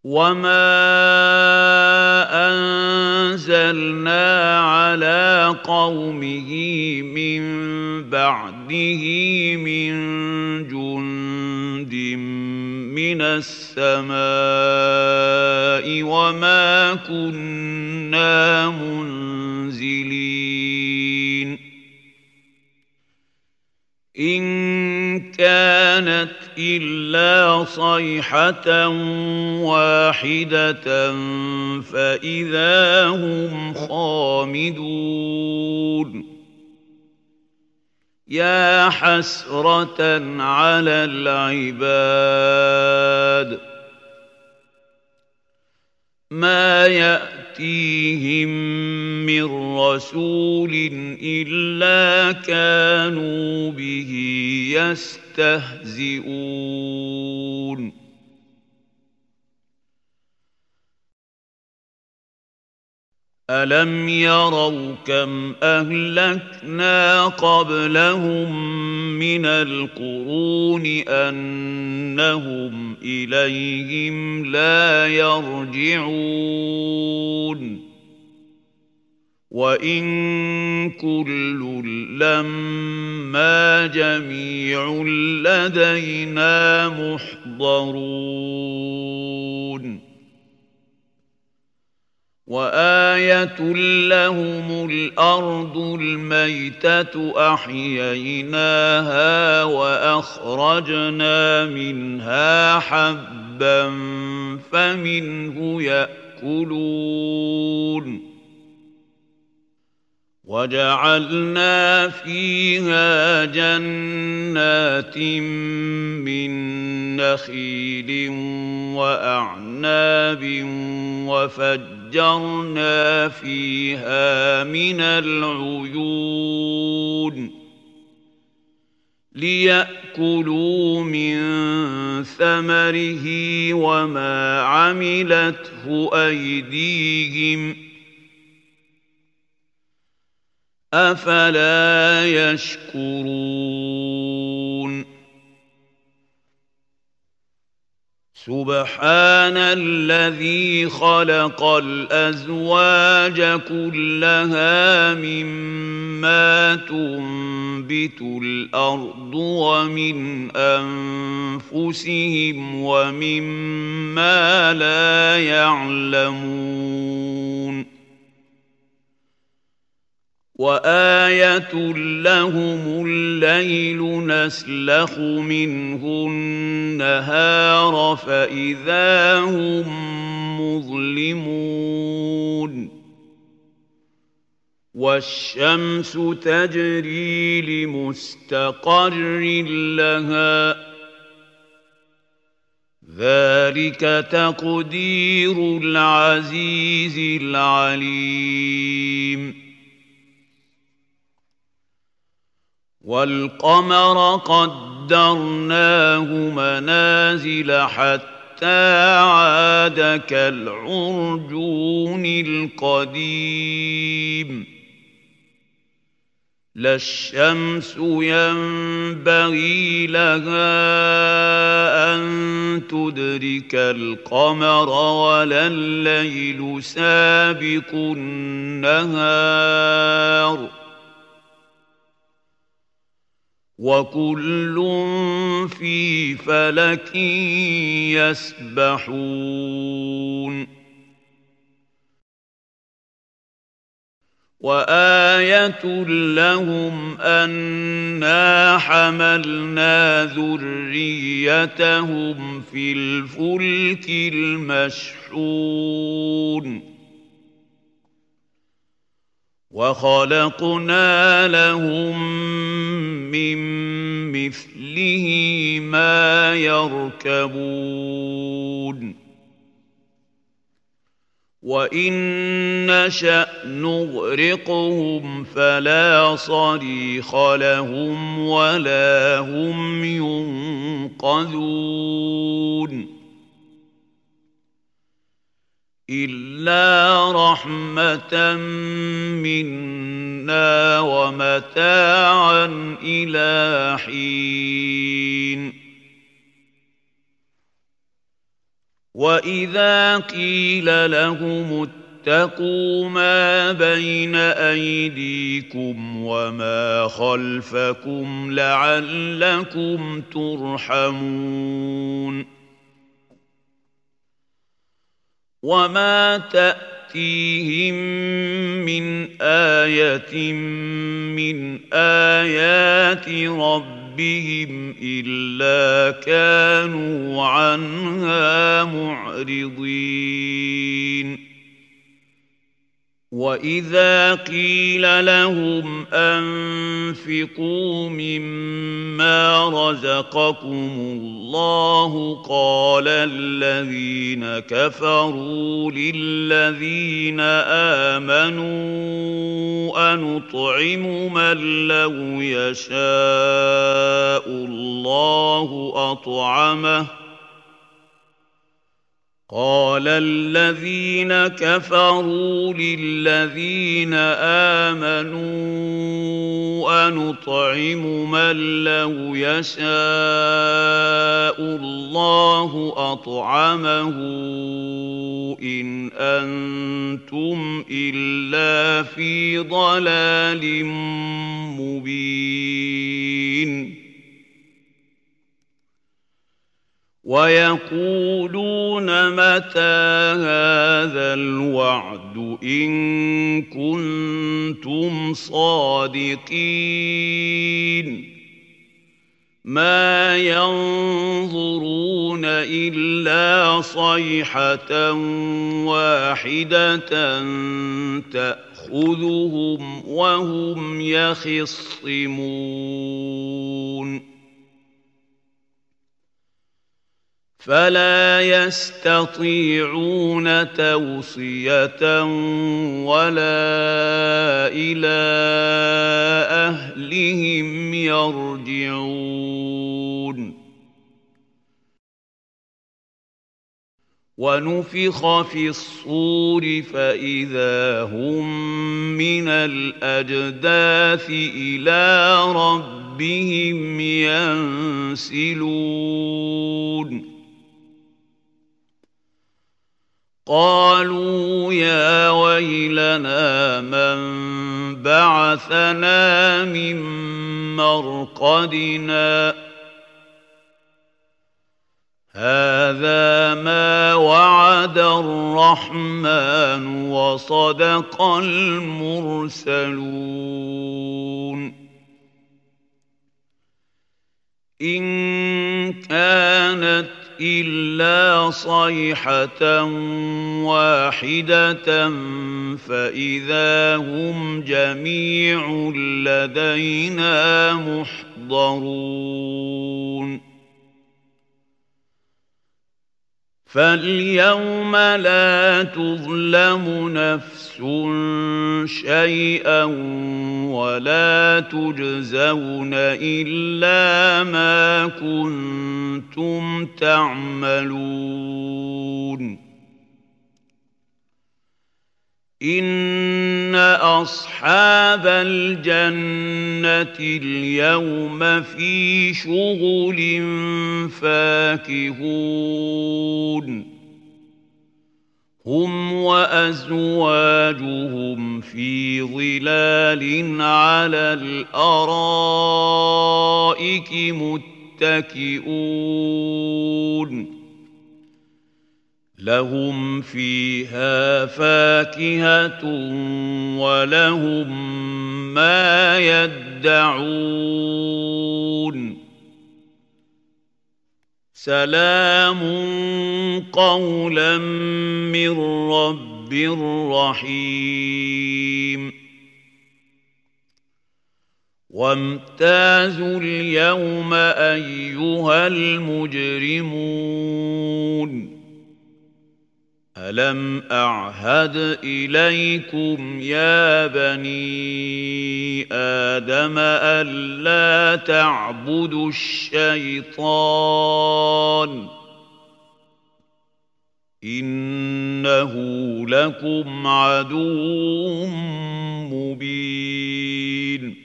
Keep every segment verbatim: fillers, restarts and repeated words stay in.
وَمَا أَنزَلْنَا عَلَىٰ قَوْمِهِ مِن بَعْدِهِ مِن جُندٍ مِّنَ السَّمَاءِ وَمَا كُنَّا مُنزِلِينَ إِن كَانَتْ إِلَّا صَيْحَةً وَاحِدَةً فَإِذَا هُمْ خَامِدُونَ يَا حَسْرَةً عَلَى الْعِبَادِ مَا يَأْتِيهِم مِّن رَّسُولٍ إِلَّا كَانُوا بِهِ يَسْتَهْزِئُونَ أَلَمْ يَرَوْا كَمْ أَهْلَكْنَا قَبْلَهُم مِّنَ الْقُرُونِ أَنَّهُمْ إِلَيْهِمْ لَا يَرْجِعُونَ وَإِن كُلٌّ لَّمَّا جَمِيعٌ لَّدَيْنَا مُحْضَرُونَ وَآيَةٌ لَّهُمُ الْأَرْضُ الْمَيْتَةُ أَحْيَيْنَاهَا وَأَخْرَجْنَا مِنْهَا حَبًّا فَمِنْهُ يَأْكُلُونَ وَجَعَلْنَا فِيهَا جَنَّاتٍ مِّن نَّخِيلٍ وَأَعْنَابٍ وَفَجَّرْنَا فِيهَا مِنَ الْعُيُونِ لِيَأْكُلُوا مِن ثَمَرِهِ وَمَا عَمِلَتْهُ أَيْدِيهِمْ ۖ أَفَلَا يَشْكُرُونَ سُبْحَانَ الَّذِي خَلَقَ الْأَزْوَاجَ كُلَّهَا مِمَّا تُنبِتُ الْأَرْضُ وَمِنْ أَنفُسِهِمْ وَمِمَّا لَا يَعْلَمُونَ وَآيَةٌ لَّهُمُ اللَّيْلُ نَسْلَخُ مِنْهُ النَّهَارَ فَإِذَا هُم مُّظْلِمُونَ وَالشَّمْسُ تَجْرِي لِمُسْتَقَرٍّ لَّهَا ۚ ذَلِكَ تَقْدِيرُ الْعَزِيزِ الْعَلِيمِ وَالْقَمَرَ قَدَّرْنَاهُ مَنَازِلَ حَتَّىٰ عَادَ كَالْعُرْجُونِ الْقَدِيمِ لَا الشَّمْسُ يَنبَغِي لَهَا أَن تُدْرِكَ الْقَمَرَ وَلَا اللَّيْلُ سَابِقُ النَّهَارِ ۚ وَكُلٌّ فِي فَلَكٍ يَسْبَحُونَ وَآيَةٌ لَّهُمْ أَنَّا حَمَلْنَا ذُرِّيَّتَهُمْ فِي الْفُلْكِ الْمَشْحُونِ وَخَلَقْنَا لَهُم مِّن مِّثْلِهِ مَا يَرْكَبُونَ وَإِن نَّشَأْ نُغْرِقْهُمْ فَلَا صَرِيخَ لَهُمْ وَلَا هُمْ يُنقَذُونَ إِلَّا رَحْمَةً مِّنَّا وَمَتَاعًا إِلَىٰ حِينٍ وإذا قيل لهم اتقوا ما بين أيديكم وما خلفكم لعلكم ترحمون وما تأتيهم من آية من آيات ربهم إلا كانوا عنها معرضين وإذا قيل لهم أنفقوا مما رزقكم الله قال الذين كفروا للذين آمنوا أنطعم من لو يشاء الله أطعمه قال الذين كفروا للذين آمنوا أنطعم من لو يشاء الله أطعمه إن أنتم إلا في ضلال مبين ويقولون متى هذا الوعد إن كنتم صادقين ما ينظرون إلا صيحة واحدة تأخذهم وهم يخصمون فلا يستطيعون توصية ولا إلى أهلهم يرجعون ونفخ في الصور فإذا هم من الأجداث إلى ربهم ينسلون قالوا يا ويلنا من بعثنا من مرقدنا هذا ما وعد الرحمن وصدق المرسلون إن كانت إلا صيحة واحدة فإذا هم جميع لدينا محضرون فاليوم لا تظلم نفس شيئا ولا تجزون إلا ما كنتم تعملون إن أصحاب الجنة اليوم في شغل فاكهون هم وأزواجهم في ظلال على الأرائك متكئون لهم فيها فاكهة ولهم ما يدعون سلام قولا من رب رحيم وامتازوا اليوم أيها المجرمون ألم أعهد إليكم يا بني آدم ألا تعبدوا الشيطان إنه لكم عدو مبين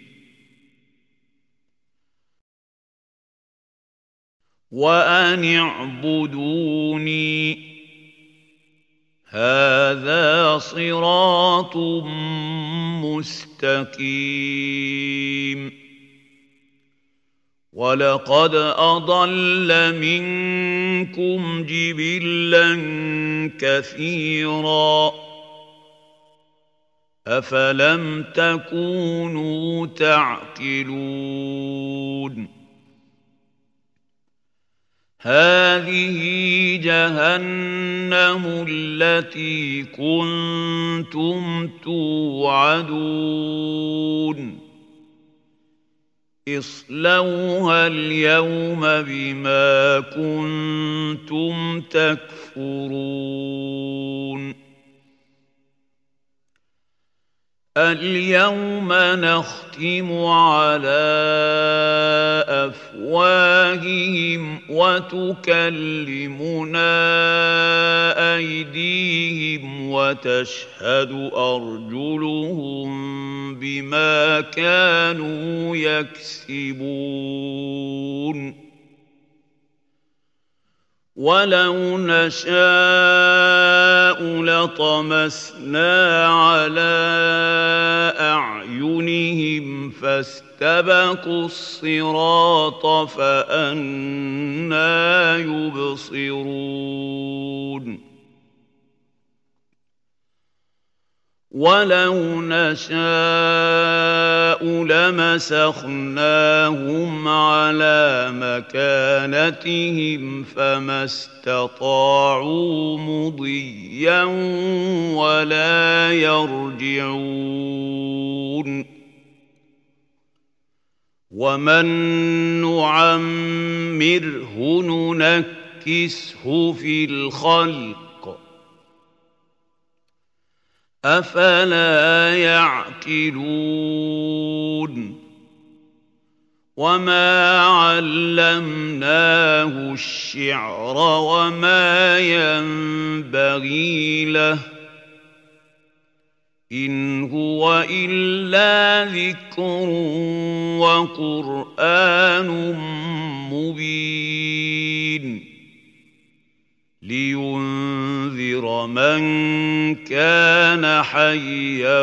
وأن اعبدوني صراط مستقيم ولقد أضل منكم جبلا كثيرا أفلم تكونوا تعقلون هذه جهنم التي كنتم توعدون اصلوها اليوم بما كنتم تكفرون اليوم نختم على أفواههم وتكلمنا أيديهم وتشهد أرجلهم بما كانوا يكسبون ولو نشاء لطمسنا على أعينهم فاستبقوا الصراط فأنى يبصرون ولو نشاء لمسخناهم على مكانتهم فما استطاعوا مضيا ولا يرجعون ومن نعمره ننكسه في الخلق أفلا يعقلون وما علمناه الشعر وما ينبغي له إن هو إلا ذكر وقرآن مبين لينذر من كان حيا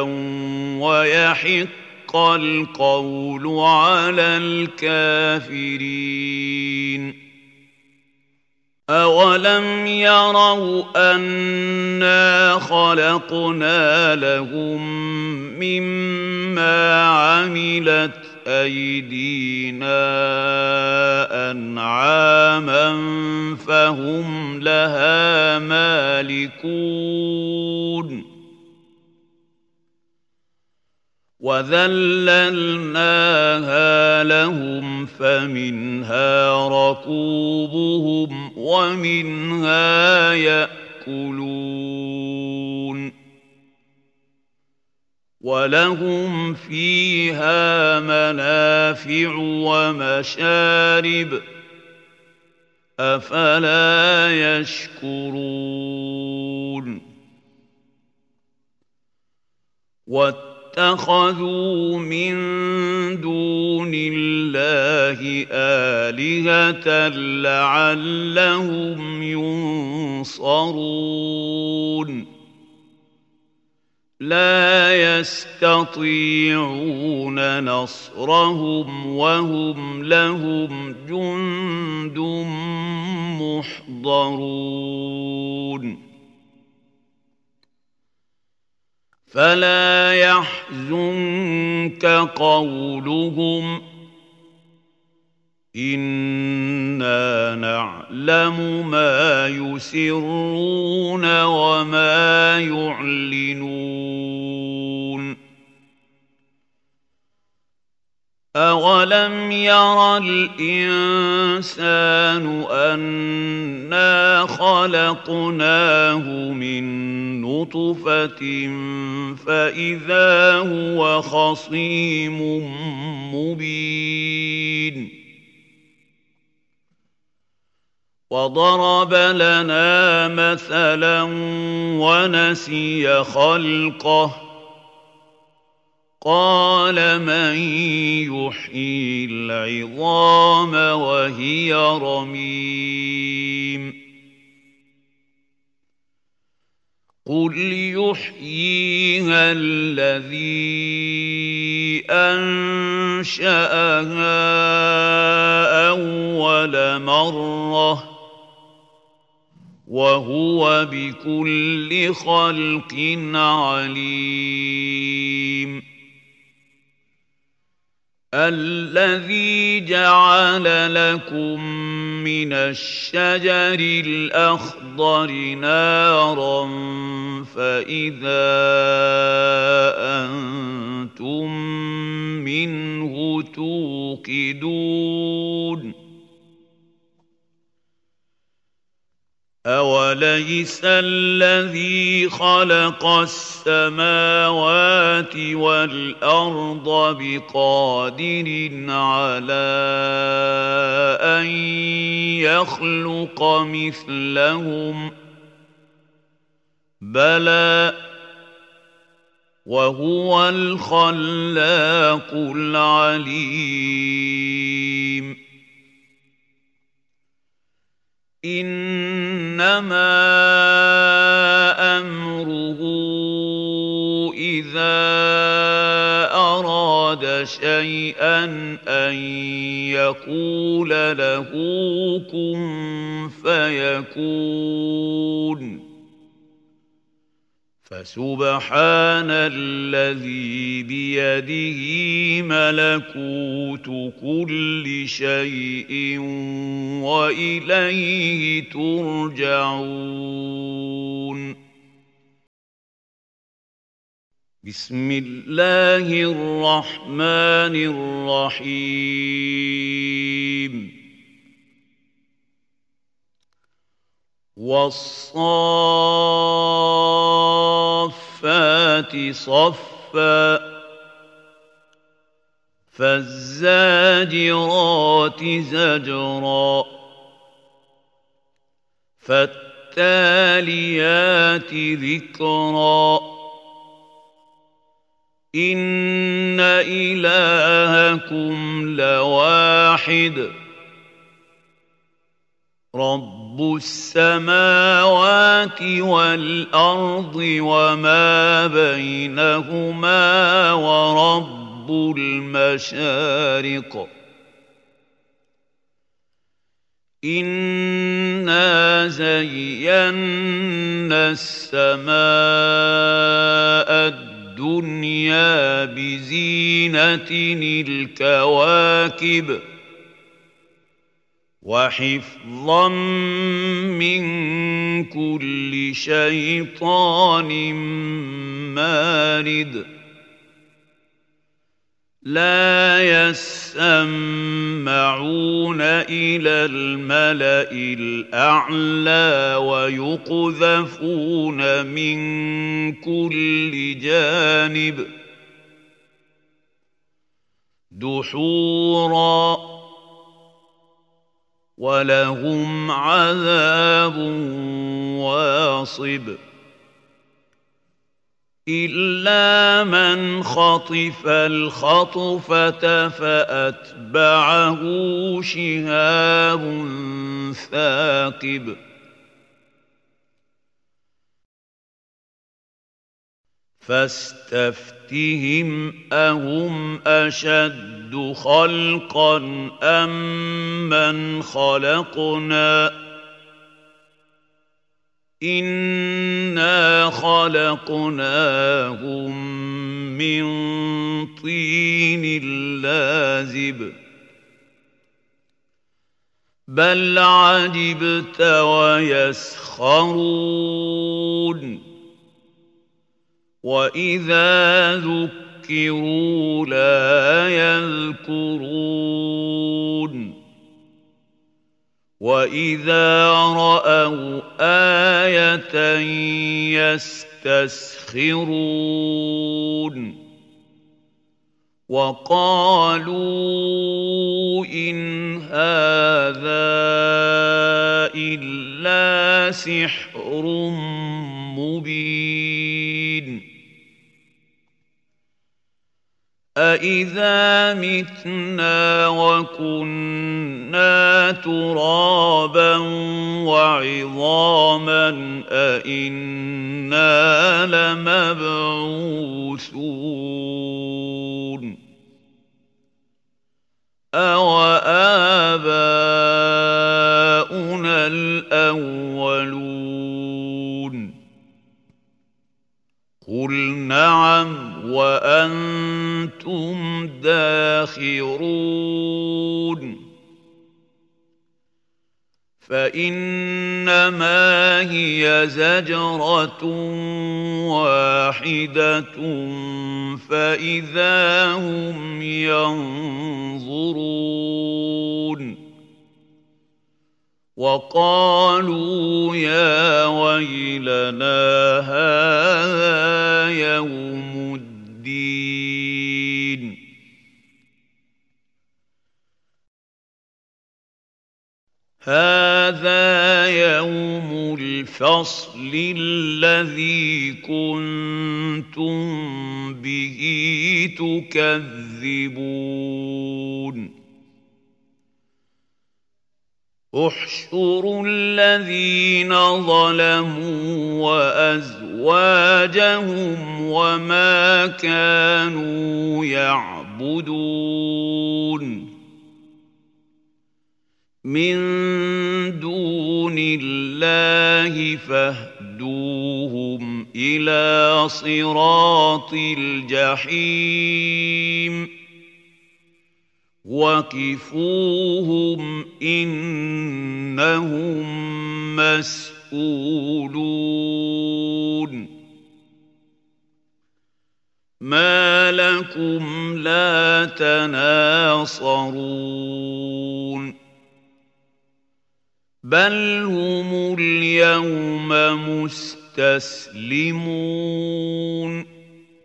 ويحق القول على الكافرين أولم يروا أنا خلقنا لهم مما عملت أيدينا أنعاما فهم لها مالكون وذللناها لهم فمنها ركوبهم ومنها يأكلون ولهم فيها منافع ومشارب أفلا يشكرون واتخذوا من دون الله آلهة لعلهم ينصرون لا يستطيعون نصرهم وهم لهم جند محضرون فلا يحزنك قولهم إنا نعلم ما يسرون وما يعلنون أولم ير الإنسان أنا خلقناه من نطفة فإذا هو خصيم مبين وضرب لنا مثلا ونسي خلقه قال من يحيي العظام وهي رميم قل يحييها الذي أنشأها أول مرة وهو بكل خلق عليم الذي جعل لكم من الشجر الأخضر نارا فإذا أنتم منه توقدون أوليس الذي خلق السماوات والأرض بقادر على أن يخلق مثلهم بلى وهو الخلاق العليم إنما أمره إذا أراد شيئا أن يقول له كن فيكون فسبحان الذي بيده ملكوت كل شيء وإليه ترجعون بسم الله الرحمن الرحيم والصافات صفا فالزاجرات زجرا فالتاليات ذكرا إن إلهكم لواحد رب السماوات والأرض وما بينهما ورب المشارق إنا زينا السماء الدنيا بزينة الكواكب وحفظا من كل شيطان مارد لا يسمعون إلى الملأ الأعلى ويقذفون من كل جانب دحورا ولهم عذاب واصب إلا من خطف الخطفة فأتبعه شهاب ثاقب فاستفتهم أهم أشد خلقا أم من خلقنا إنا خلقناهم من طين لازب بل عجبت ويسخرون وإذا ذكروا لا يذكرون وإذا رأوا آية يستسخرون وقالوا إن هذا إلا سحر مبين أَإِذَا مِتْنَا وَكُنَّا تُرَابًا وَعِظَامًا أَإِنَّا لَمَبْعُوثُونَ أَوَآبَاؤُنَا الْأَوَّلُونَ قُلْ نَعَمْ وَأَنْتُمْ دَاخِرُونَ فَإِنَّمَا هِيَ زَجْرَةٌ وَاحِدَةٌ فَإِذَا هُمْ يَنظُرُونَ وَقَالُوا يَا وَيْلَنَا هَٰذَا يَوْمُ الدِّينِ هَٰذَا يَوْمُ الْفَصْلِ الَّذِي كُنتُم بِهِ تُكَذِّبُونَ احْشُرُوا الَّذِينَ ظَلَمُوا وَأَزْوَاجَهُمْ وَمَا كَانُوا يَعْبُدُونَ مِن دُونِ اللَّهِ فَاهْدُوهُمْ إِلَىٰ صِرَاطِ الْجَحِيمِ وَقِفُوهُمْ إِنَّهُم مَّسْئُولُونَ مَا لَكُمْ لَا تَنَاصَرُونَ بَلْ هُمُ الْيَوْمَ مُسْتَسْلِمُونَ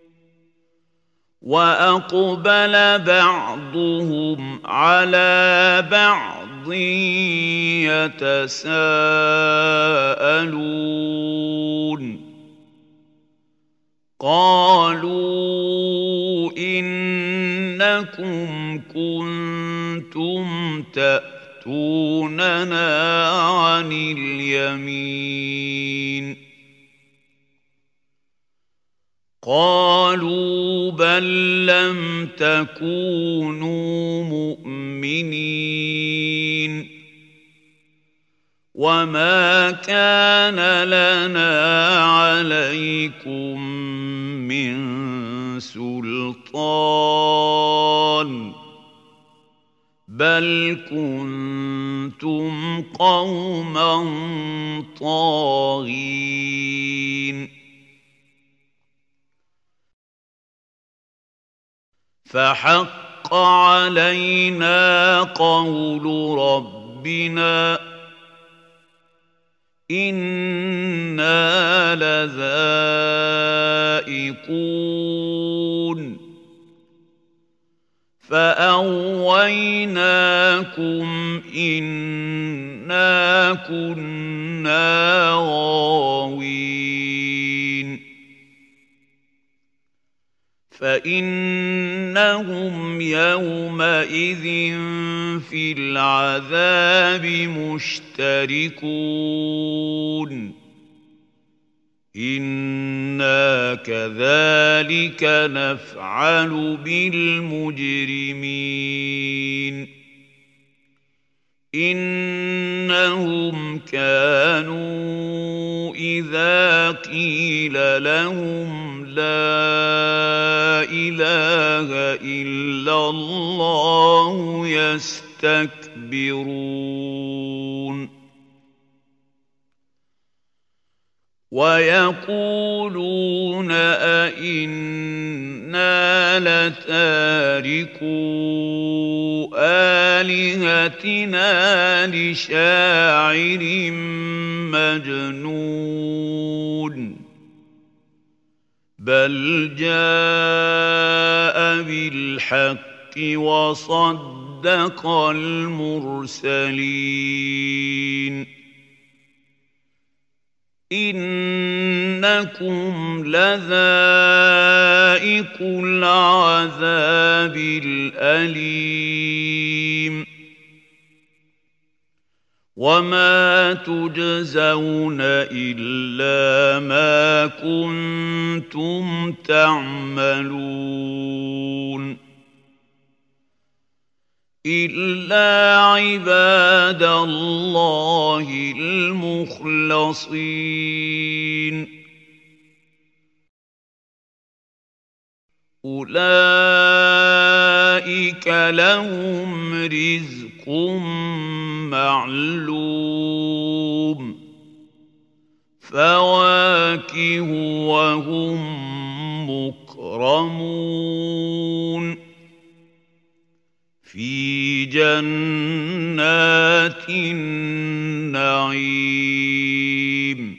وَأَقْبَلَ بَعْضُهُمْ عَلَىٰ بَعْضٍ يَتَسَاءَلُونَ قَالُوا إِنَّكُمْ كُنتُمْ تَأْتُونَنَا عَنِ الْيَمِينِ قَالُوا بَل لَّمْ تَكُونُوا مُؤْمِنِينَ وَمَا كَانَ لَنَا عَلَيْكُم مِّن سُلْطَانٍ بَلْ كُنتُمْ قَوْمًا طَاغِينَ فَحَقَّ عَلَيْنَا قَوْلُ رَبِّنَا إِنَّا لَذَائِقُونَ فَأَغْوَيْنَاكُمْ إِنَّا كُنَّا غَاوِينَ فَإِنَّهُمْ يَوْمَئِذٍ فِي الْعَذَابِ مُشْتَرِكُونَ إِنَّا كَذَٰلِكَ نَفْعَلُ بِالْمُجْرِمِينَ إِنَّهُمْ كَانُوا إِذَا قِيلَ لَهُمْ لَا إِلَٰهَ إِلَّا اللَّهُ يَسْتَكْبِرُونَ وَيَقُولُونَ أَإِنَّا لَتَارِكُو آلِهَتِنَا لِشَاعِرٍ مَّجْنُونٍ بَلْ جَاءَ بِالْحَقِّ وَصَدَّقَ الْمُرْسَلِينَ إِنَّ إنكم لذائق العذاب الأليم وما تجزون إلا ما كنتم تعملون إلا عباد الله المخلصين أولئك لهم رزق معلوم فواكه وهم مكرمون في جنات النعيم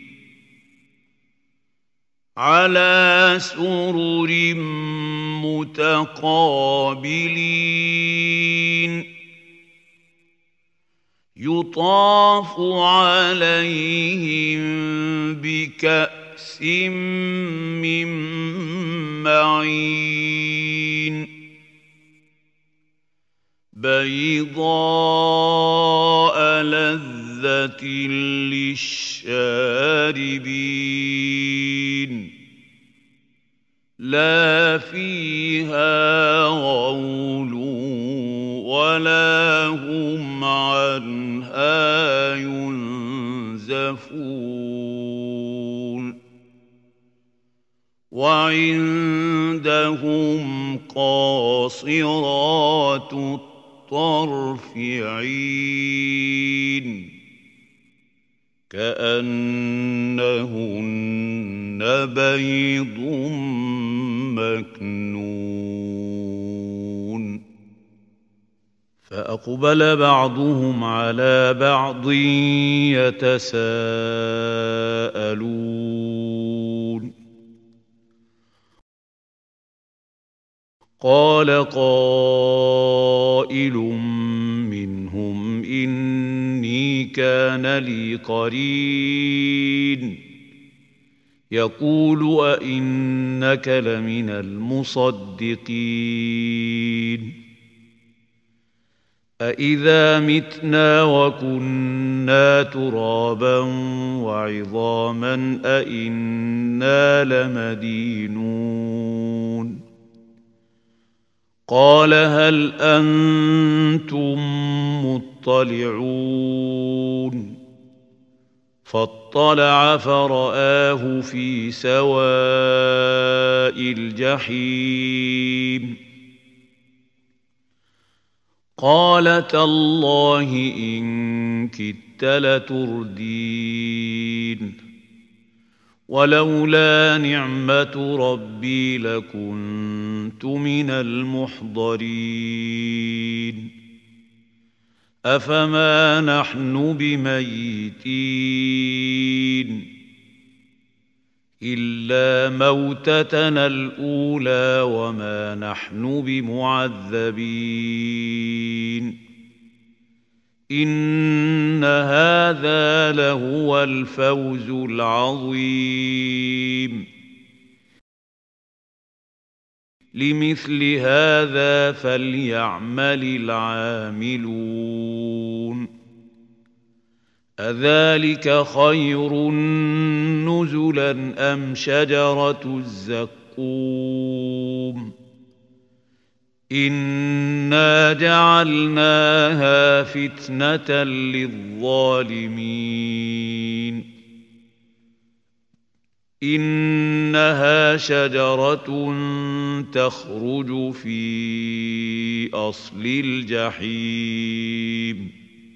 على سرر متقابلين يطاف عليهم بكأس من معين بيضاء لذة للشاربين لا فيها غول ولا هم عنها ينزفون وعندهم قاصرات الطرف عين كأنهن بيض مكنون فأقبل بعضهم على بعض يتساءلون قال قائل منهم إني كان لي قرين يقول أئنك لمن المصدقين أإذا متنا وكنا ترابا وعظاما أإنا لمدينون قال هل أنتم مطلعون فاطلع فرآه في سواء الجحيم قال تالله إن كدت لتردين ولولا نعمة ربي لكنت من المحضرين أفما نحن بميتين إلا موتتنا الأولى وما نحن بمعذبين إن هذا لهو الفوز العظيم لمثل هذا فليعمل العاملون أذلك خير نزلا أم شجرة الزقوم إنا جعلناها فتنة للظالمين إنها شجرة تخرج في أصل الجحيم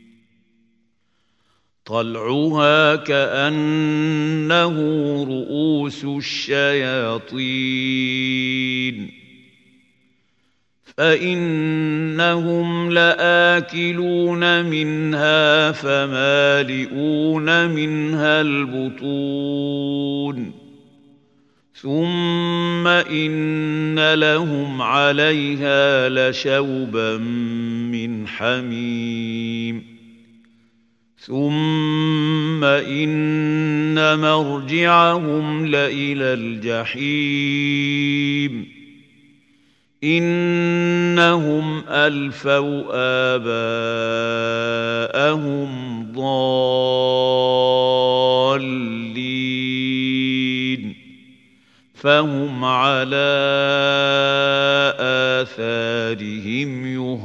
طلعها كأنه رؤوس الشياطين فإنهم لآكلون منها فمالئون منها البطون ثم إن لهم عليها لشوبا من حميم ثم إن مرجعهم لإلى الجحيم إنهم ألفوا آباءهم ضالين فهم على آثارهم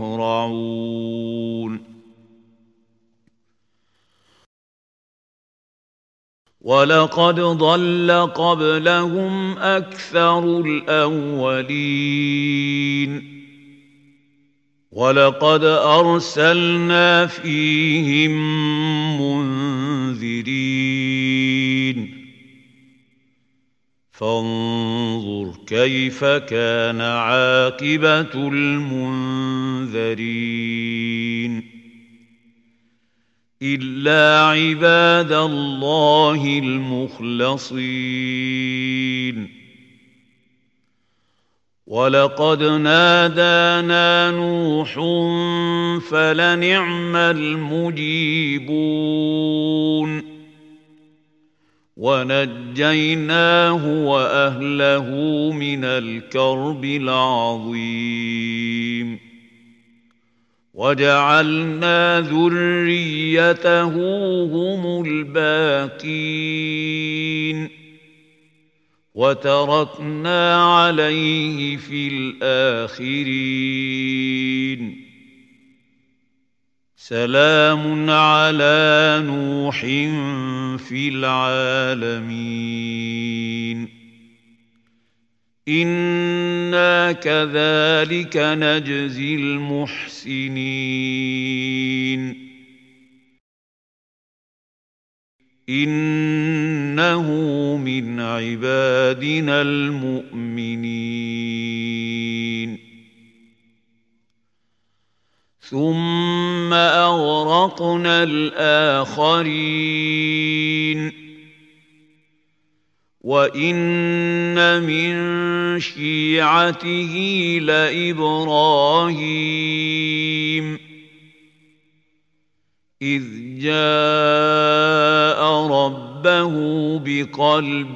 يهرعون ولقد ضل قبلهم أكثر الأولين ولقد أرسلنا فيهم منذرين فانظر كيف كان عاقبة المنذرين إلا عباد الله المخلصين ولقد نادانا نوح فلنعم المجيبون ونجيناه وأهله من الكرب العظيم وجعلنا ذريته هم الباقين وتركنا عليه في الآخرين سلام على نوح في العالمين إنا كذلك نجزي المحسنين إنه من عبادنا المؤمنين ثم أغرقنا الآخرين وإن من شيعته لإبراهيم إذ جاء ربه بقلب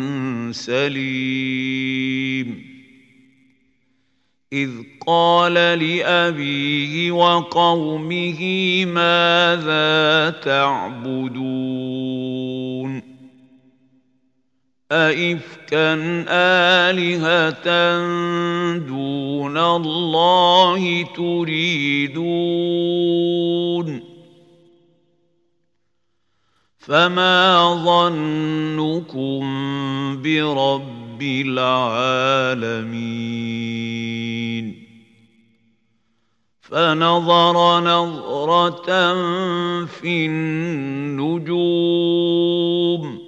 سليم إذ قال لأبيه وقومه ماذا تعبدون أئفكا آلهة دون الله تريدون فما ظنكم برب العالمين فنظر نظرة في النجوم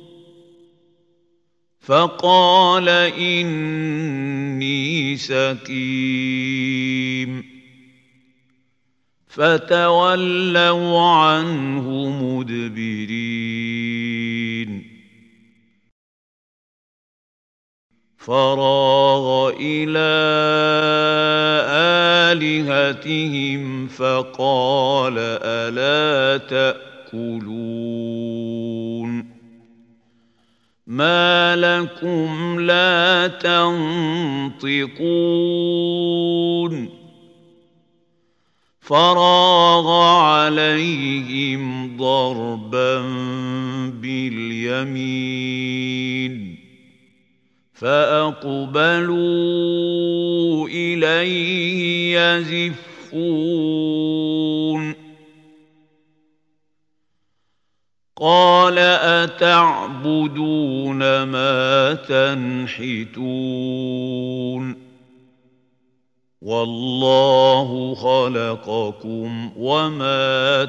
فقال إني سقيم فتولوا عنه مدبرين فراغ إلى آلهتهم فقال ألا تأكلون ما لكم لا تنطقون فراغ عليهم ضربا باليمين فأقبلوا إليه يزفون قال أتعبدون ما تنحتون والله خلقكم وما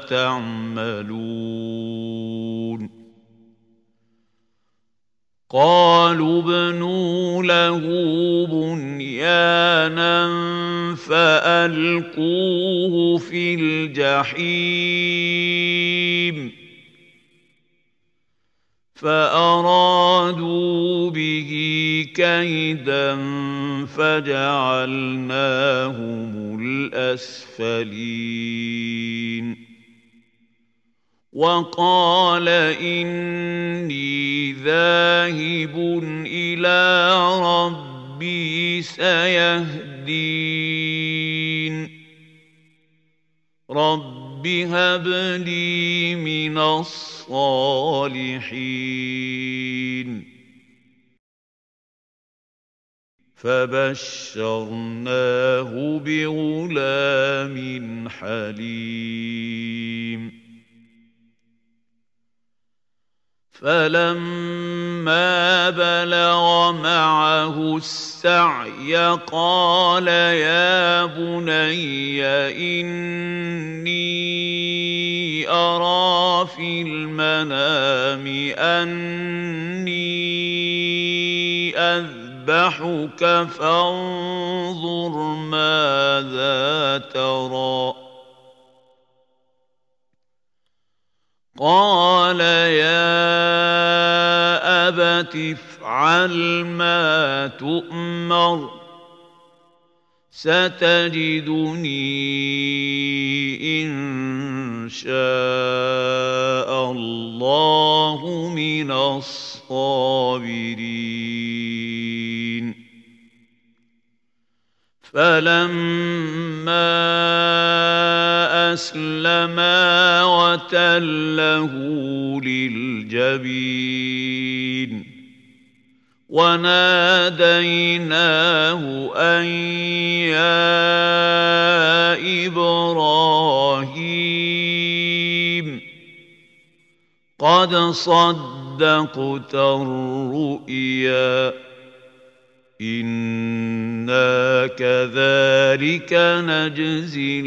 تعملون قالوا ابنوا له بنيانا فألقوه في الجحيم فأرادوا به كيدا فجعلناهم الأسفلين وقال إني ذاهب إلى ربي سيهدين رب هب لي من الصالحين فبشرناه بغلام حليم فلما بلغ معه السعي قال يا بني إني أرى في المنام أني أذبحك فانظر ماذا ترى قال يا أبت افعل ما تؤمر ستجدني إن شاء الله من الصابرين فلما أسلما وتله للجبين وناديناه أن يا إبراهيم قد صدقت الرؤيا إنا كذلك نجزي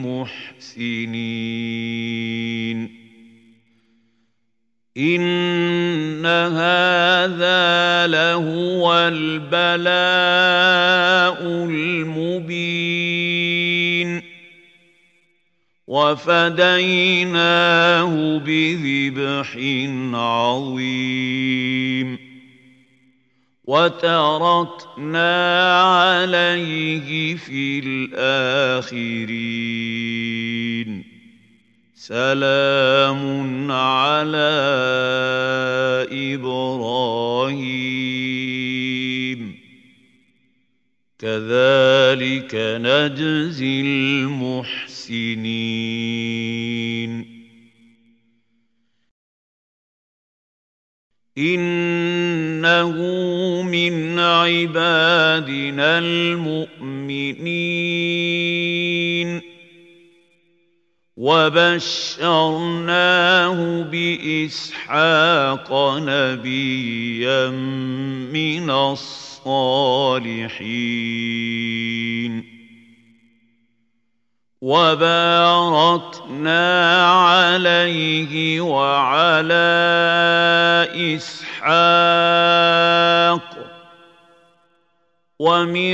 المحسنين إن هذا لهو البلاء المبين وفديناه بذبح عظيم وتركنا عليه في الآخرين سلام على إبراهيم كذلك نجزي المحسنين إنه من عبادنا المؤمنين وبشرناه بإسحاق نبيا من الصالحين وباركنا عليه وعلى إسحاق ومن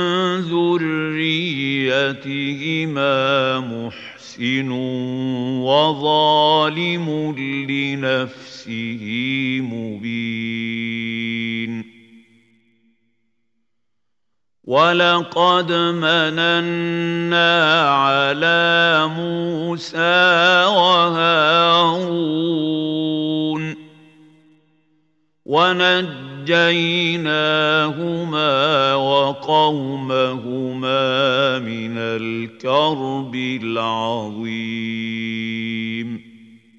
ذريتهما محسن وظالم لنفسه مبين ولقد مننا على موسى وهارون ونجيناهما وقومهما من الكرب العظيم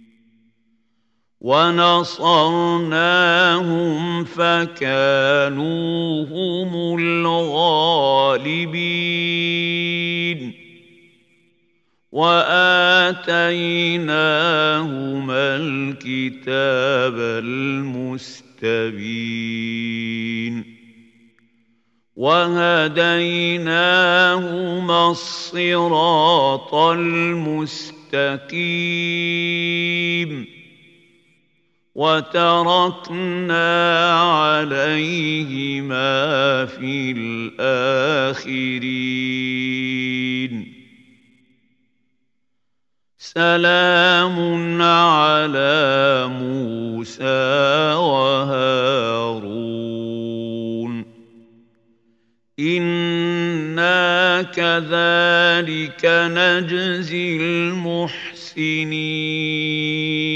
ونصرناهم فكانوا هم الغالبين وآتيناهما الكتاب المستبين وهديناهما الصراط المستقيم وتركنا عليهما في الآخرين سلام على موسى وهارون إنا كذلك نجزي المحسنين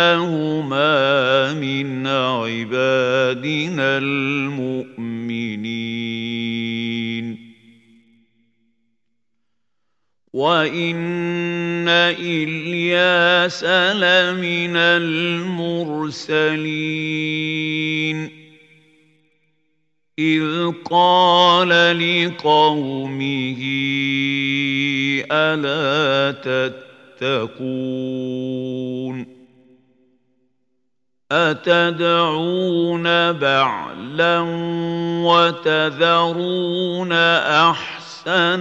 إنهما من عبادنا المؤمنين وإن إلياس لمن المرسلين إذ قال لقومه ألا تتقون أتدعون بعلا وتذرون أحسن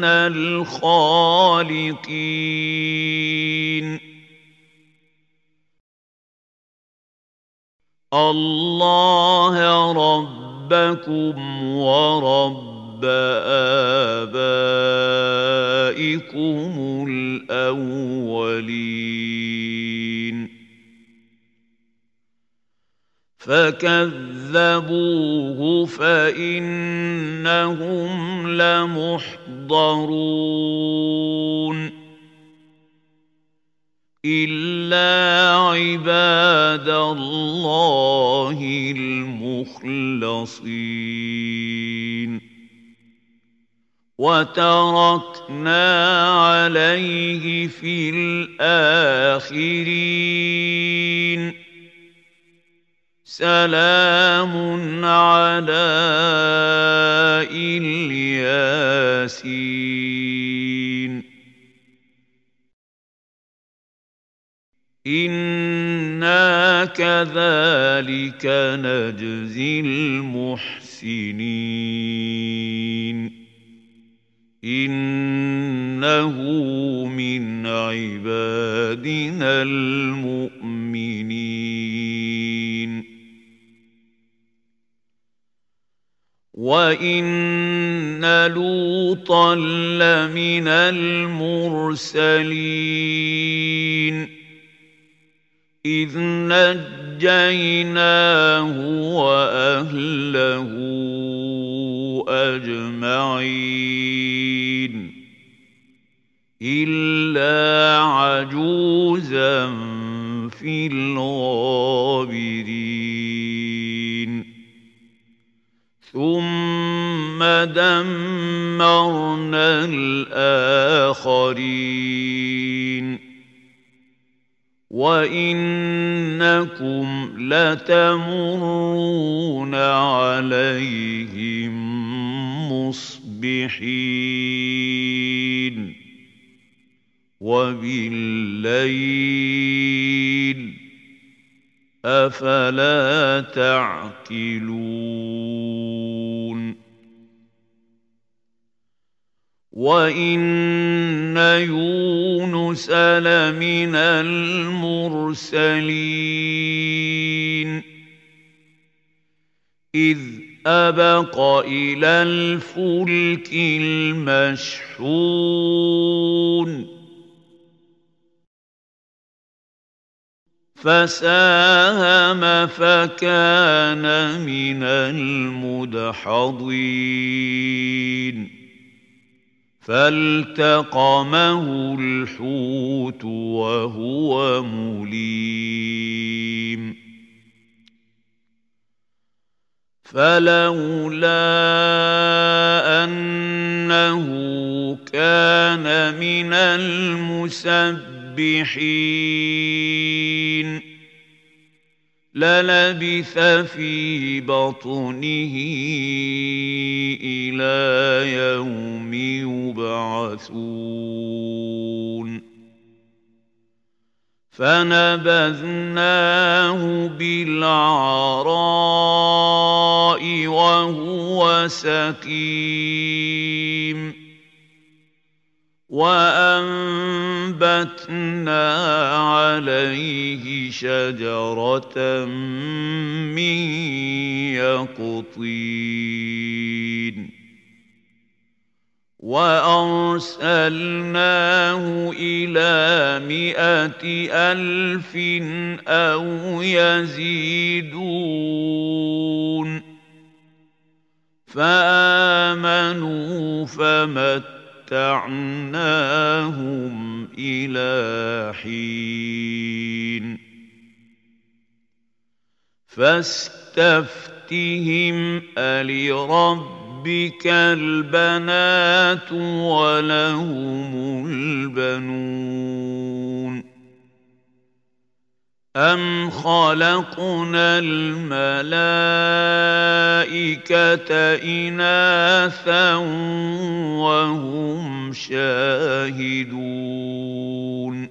الخالقين الله ربكم ورب آبائكم الأولين فكذبوه فإنهم لمحضرون إلا عباد الله المخلصين وتركنا عليه في الآخرين سلام على الياسين إنا كذلك نجزي المحسنين إنه من عبادنا المؤمنين وإن لوطا لمن المرسلين إذ نجيناه وأهله أجمعين إلا عجوزا في الغابرين ثم دمرنا الآخرين وإنكم لتمرون عليهم مصبحين وبالليل أفلا تعقلون وإن يونس لمن المرسلين إذ أبق إلى الفلك المشحون فساهم فكان من المدحضين فالتقمه الحوت وهو مليم فلولا أنه كان من المسبحين للبث في بطنه إلى يوم يبعثون فنبذناه بالعراء وهو سقيم وأنبتنا عليه شجرة من يقطين وأرسلناه إلى مائة ألف أو يزيدون فآمنوا فمتعناهم إلى حين فاستفتهم ألربك البنات ولهم البنون أم خلقنا الملائكة إناثا وهم شاهدون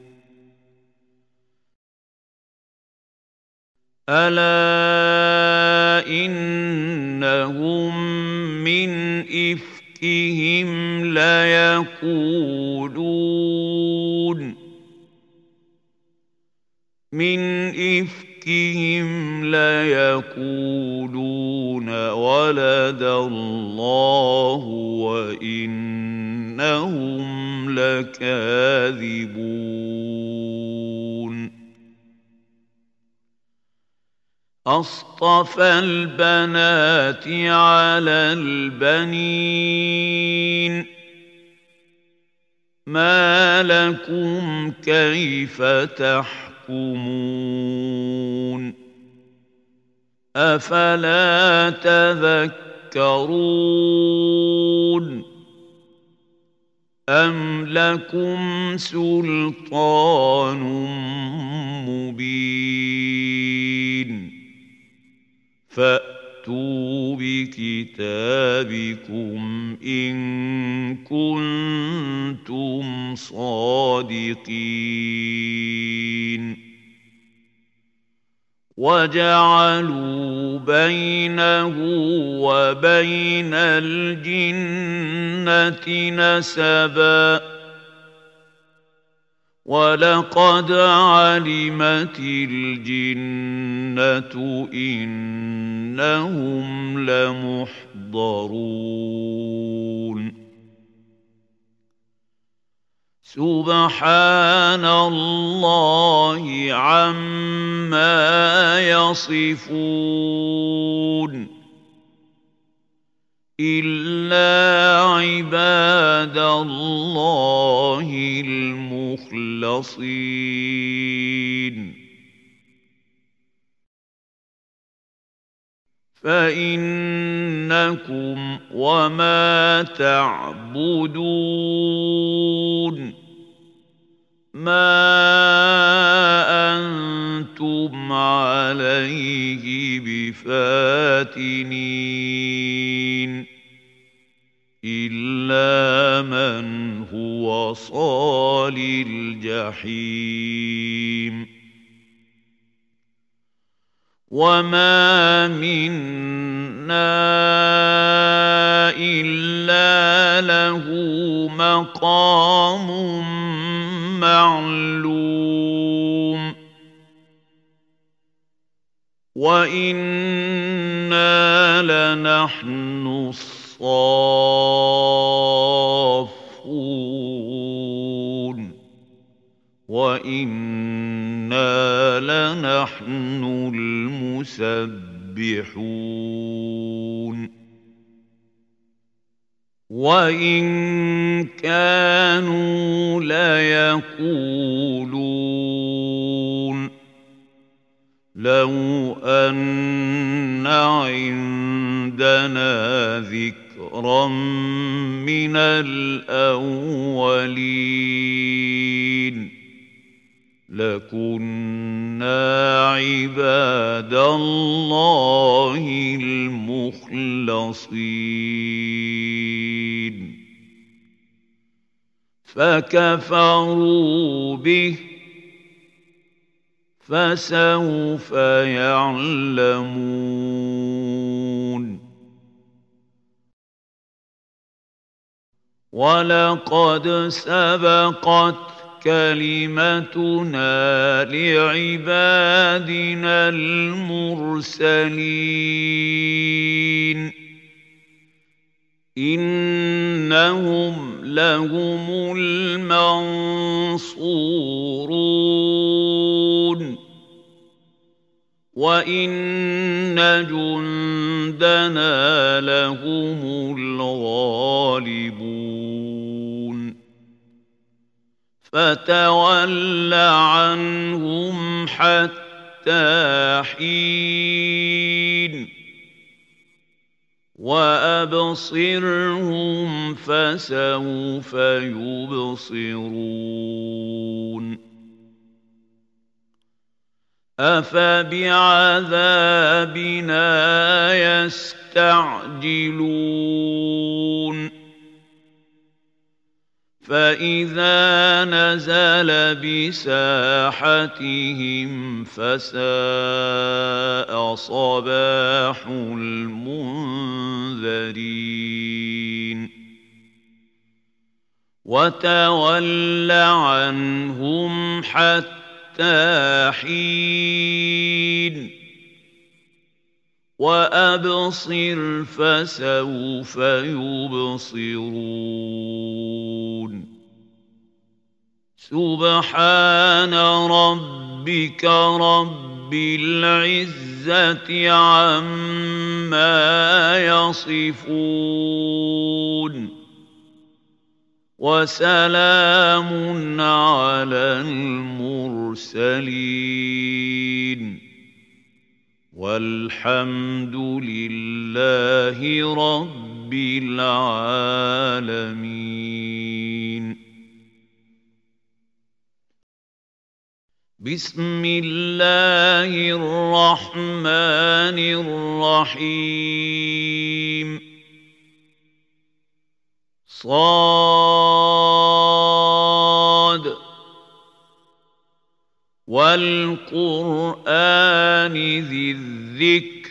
ألا إنهم من إفكهم ليقولون من إفكهم ليقولون ولد الله وإنهم لكاذبون أصطفى البنات على البنين ما لكم كيف تحكمون أفلا تذكرون أم لكم سلطان مبين فأتوا بكتابكم إن كنتم صادقين وجعلوا بينه وبين الجنة نسبا ولقد علمت الجنة إنهم لمحضرون سبحان الله عما يصفون إلا عباد الله المخلصين فإنكم وما تعبدون ما أنتم عليه بفاتنين إلا من هو صال الجحيم وما منا إلا له مقام معلوم وإنا لنحن الصافون وإنا لنحن المسبحون وإن كانوا ليقولون لو أن عندنا ذكرا من الأولين لكنا عباد الله المخلصين فكفروا به فسوف يعلمون ولقد سبقت كلمتنا لعبادنا المرسلين إنهم لهم المنصورون وإن جندنا لهم الغالبون فتول عنهم حتى حتى حين وأبصرهم فسوف يبصرون أفبعذابنا يستعجلون فإذا نزل بساحتهم فساء صباح المنذرين وتول عنهم حتى حين وأبصر فسوف يبصرون سبحان ربك رب العزة عما يصفون وسلام على المرسلين والحمد لله رب العالمين. بسم الله الرحمن الرحيم صاد والقرآن ذي الذكر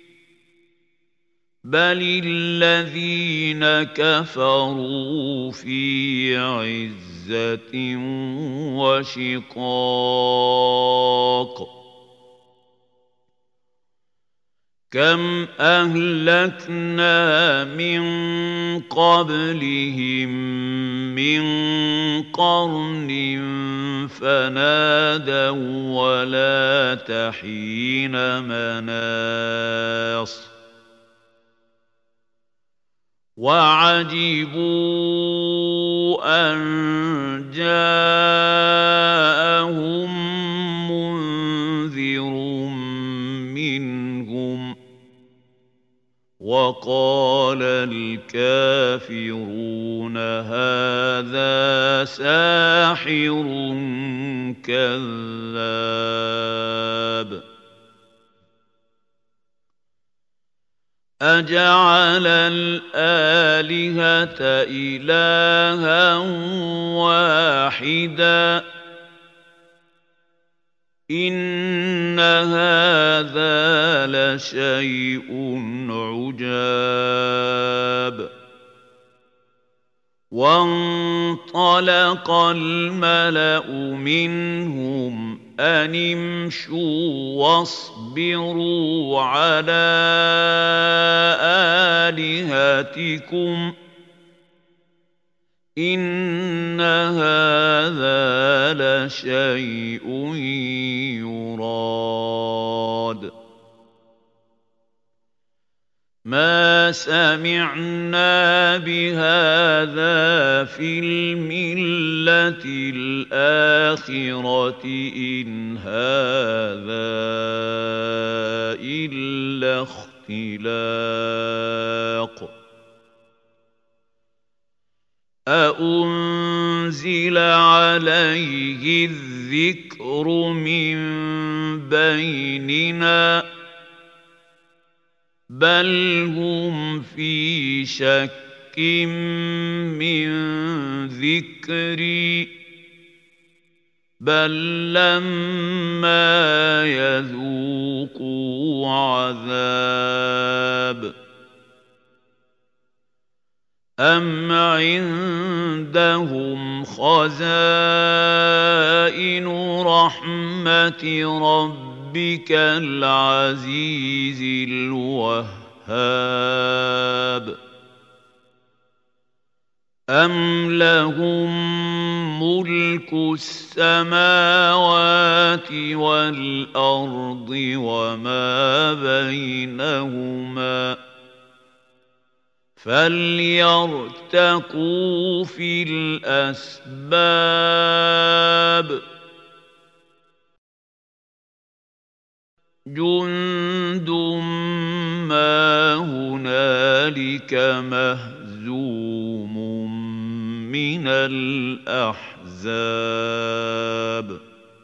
بل الذين كفروا في عزة وشقاق كم أهلكنا من قبلهم من قرن فنادوا ولا تحين مناص وعجبوا أن جاءهم منذر منهم وقال الكافرون هذا ساحر كذاب أجعل الآلهة إلها واحدا إن هذا لشيء عجاب وانطلق الملأ منهم أن امشوا واصبروا على آلهتكم إن هذا لشيء يراد ما سمعنا بهذا في الملة الآخرة إن هذا إلا اختلاق أأنزل عليه الذكر من بيننا بل هم في شك من ذكري بل لما يذوقوا عذاب أم عندهم خزائن رحمة ربك العزيز الوهاب أم لهم ملك السماوات والأرض وما بينهما فليرتقوا في الأسباب جند ما هنالك مهزوم من الأحزاب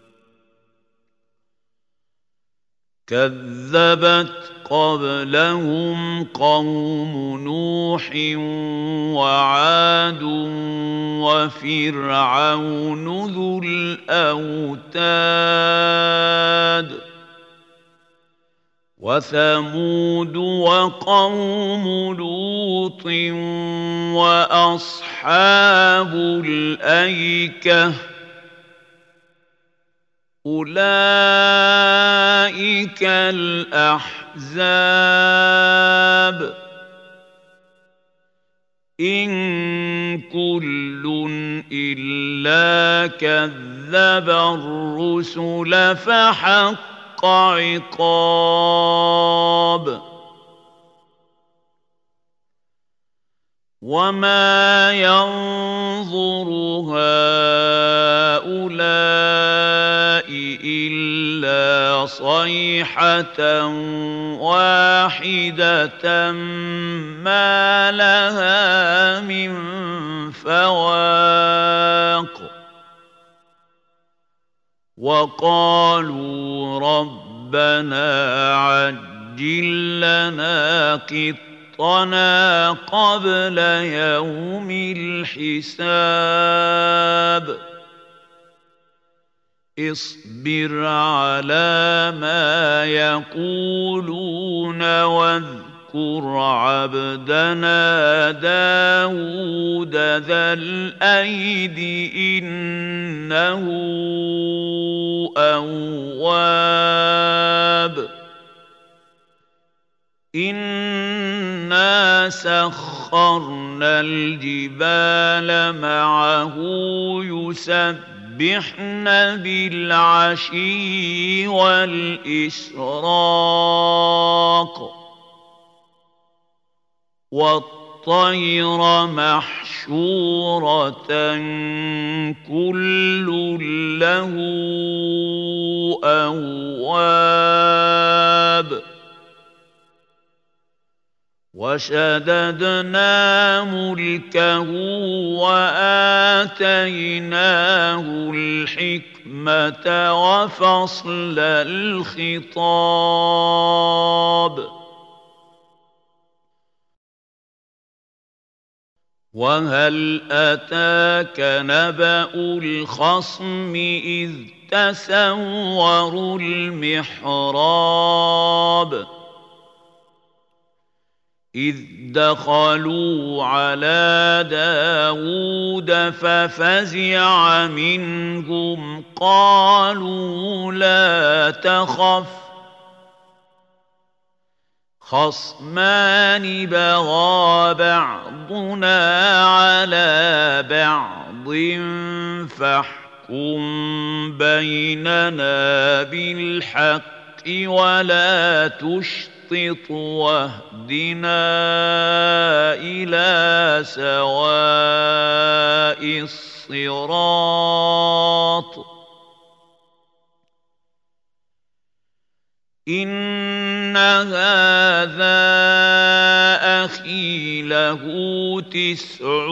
كذبت قبلهم قوم نوح وعاد وفرعون ذو الأوتاد وثمود وقوم لوط وأصحاب الأيكة أولئك الأحزاب إن كل إلا كذب الرسل فحق عقاب وما ينظر هؤلاء إلا صيحة واحدة ما لها من فواق وقالوا ربنا عجل لنا قطنا قبل يوم الحساب اصبر على ما يقولون واذكر عبدنا داود ذا الأيد إنه أواب إنا سخرنا الجبال معه يسبحن بالعشي والإشراق والطير محشورة كل له أواب وشددنا ملكه وآتيناه الحكمة وفصل الخطاب وهل أتاك نبأ الخصم إذ تسوروا المحراب إذ دخلوا على داود ففزع منهم قالوا لا تخف خصمان بغى بعضنا على بعض فاحكم بيننا بالحق ولا تشرك واهدنا إلى سواء الصراط إن هذا أخي له تسع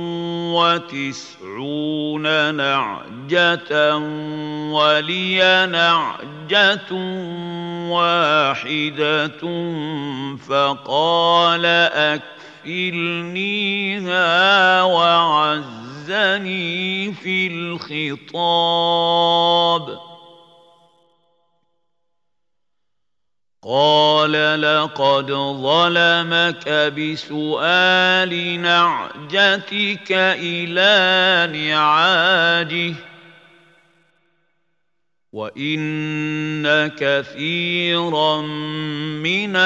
وتسعون نعجة ولي نعجة واحدة فقال أكفلنيها وعزني في الخطاب قال لقد ظلمك بسؤال نعجتك إلى نعاجه وإن كثيرا من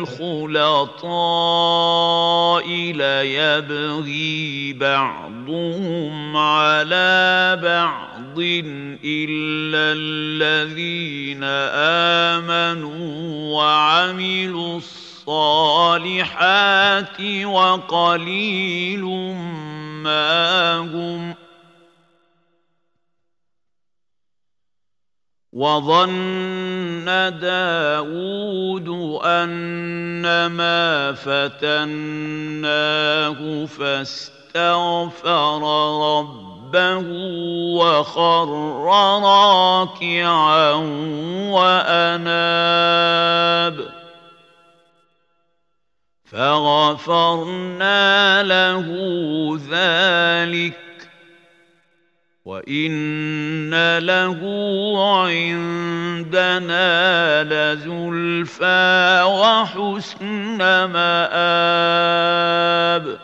الخلطاء ليبغي بعضهم على بعض إلا الذين آمنوا وعملوا الصالحات وقليل ما هم وظن داود أنما فتناه فاستغفر ربه وخر راكعا وأناب فغفرنا له ذلك وإن له عندنا لزلفى وحسن مآب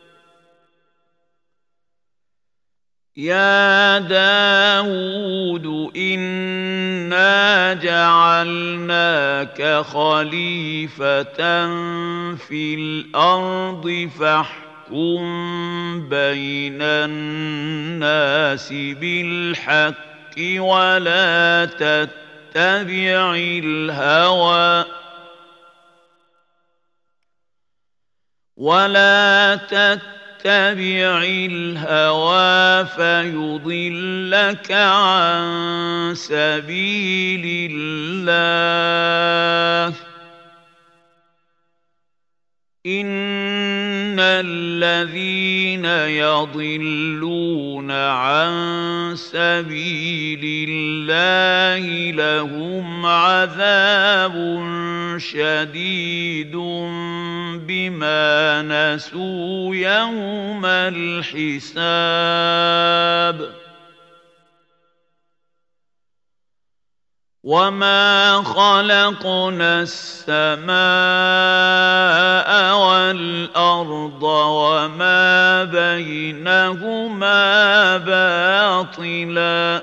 يا داود إنا جعلناك خليفة في الأرض فاحكم بين الناس بالحق ولا تتبع الهوى ولا تتبع اتبع الهوى فيضلك عن سبيل الله إن الذين يضلون عن سبيل الله لهم عذاب شديد بما نسوا يوم الحساب وما خلقنا السماء والأرض وما بينهما باطلا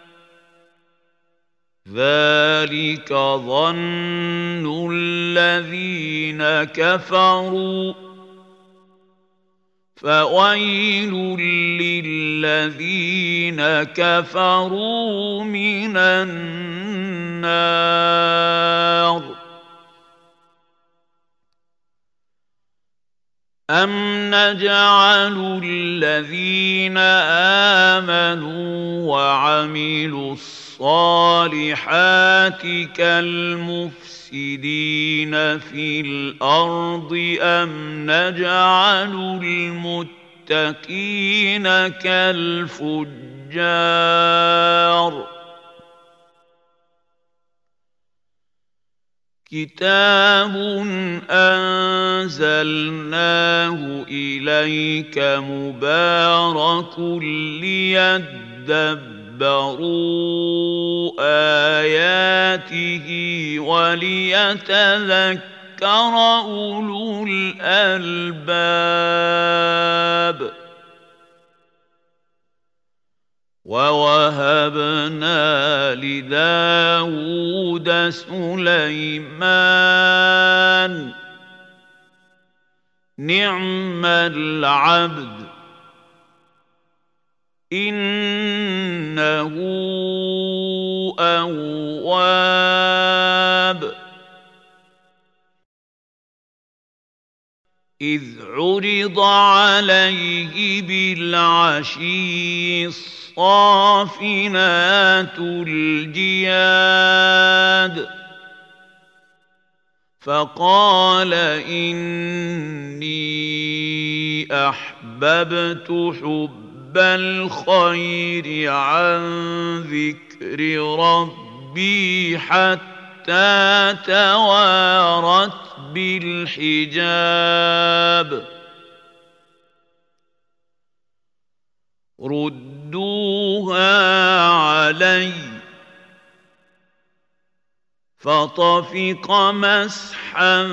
ذلك ظن الذين كفروا فويل للذين كفروا من النار أم نجعل الذين آمنوا وعملوا الصالحات كالمفسدين في الأرض أم نجعل المتقين كالفجار كتاب أنزلناه إليك مبارك ليدبروا آياته وليتذكر أولو الألباب ووهبنا لداود سليمان نعم العبد إنه أواب إذ عرض عليه بالعشي الصافنات الجياد فقال إني أحببت حب الخير عن ذكر ربي حتى توارت بالحجاب ردوها علي فطفق مسحا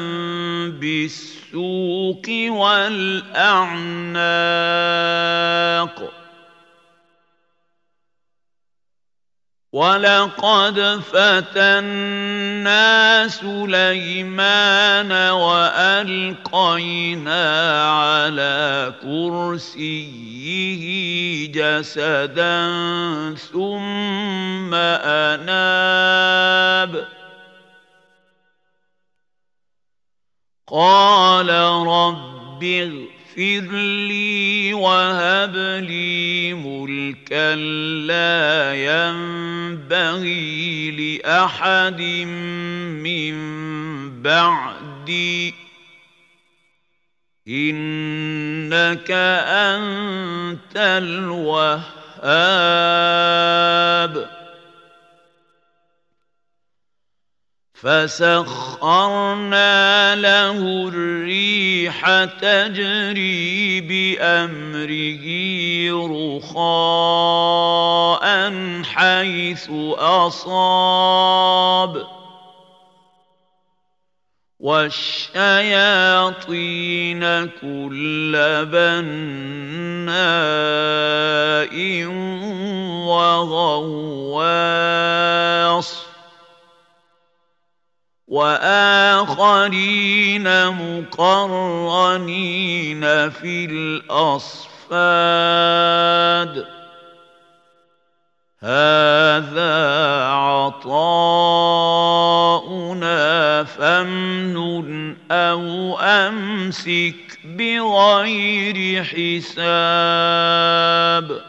بالسوق والأعناق ولقد فتنا سليمان وألقينا على كرسيه جسدا ثم أناب قال رب رب اغفر لي وهب لي ملكا لا ينبغي لأحد من بعدي إنك أنت الوهاب فسخرنا له الريح تجري بأمره رخاء حيث أصاب والشياطين كل بناء وغواص وآخرين مقرنين في الأصفاد هذا عطاؤنا فامنن أو أمسك بغير حساب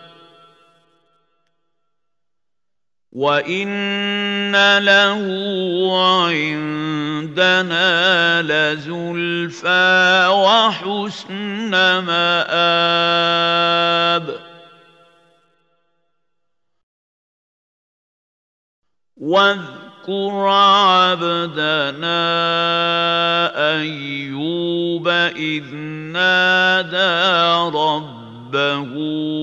وإن له عندنا لزلفى وحسن مآب واذكر عبدنا أيوب إذ نادى ربه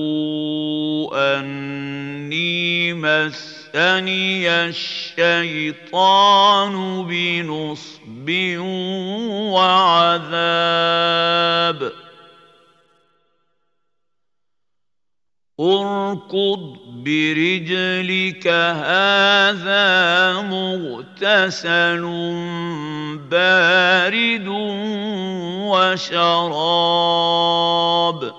أني مسني الشيطان بنصب وعذاب اركض برجلك هذا مغتسل بارد وشراب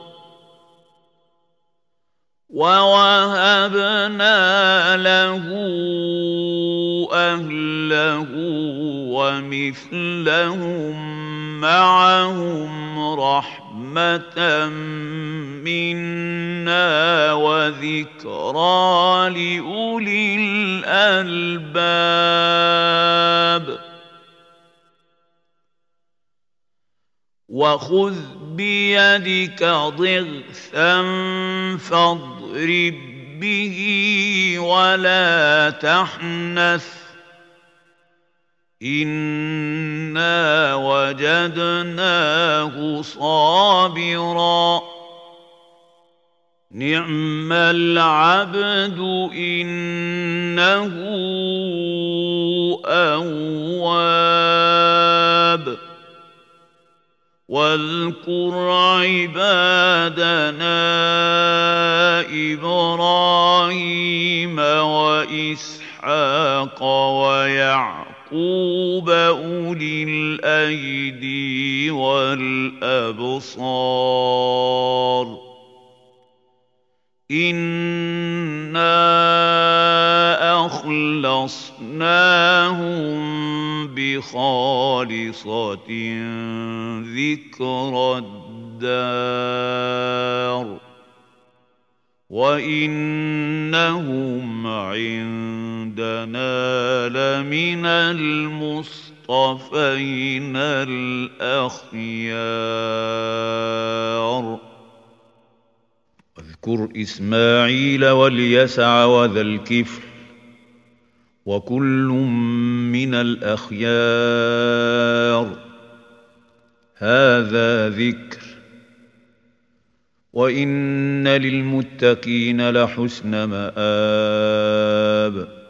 ووهبنا له أهله ومثلهم معهم رحمة منا وذكرى لأولي الألباب وخذ بيدك ضغثا فاضرب به ولا تحنث إنا وجدناه صابرا نعم العبد إنه أواب واذكر عبادنا إبراهيم وإسحاق ويعقوب أولي الأيدي والأبصار إنا أخلصناهم بخالصة ذكر الدار وإنهم عندنا لمن المصطفين الأخيار واذكر إسماعيل واليسع وذا الكفل وكل من الأخيار هذا ذكر وإن للمتقين لحسن مآب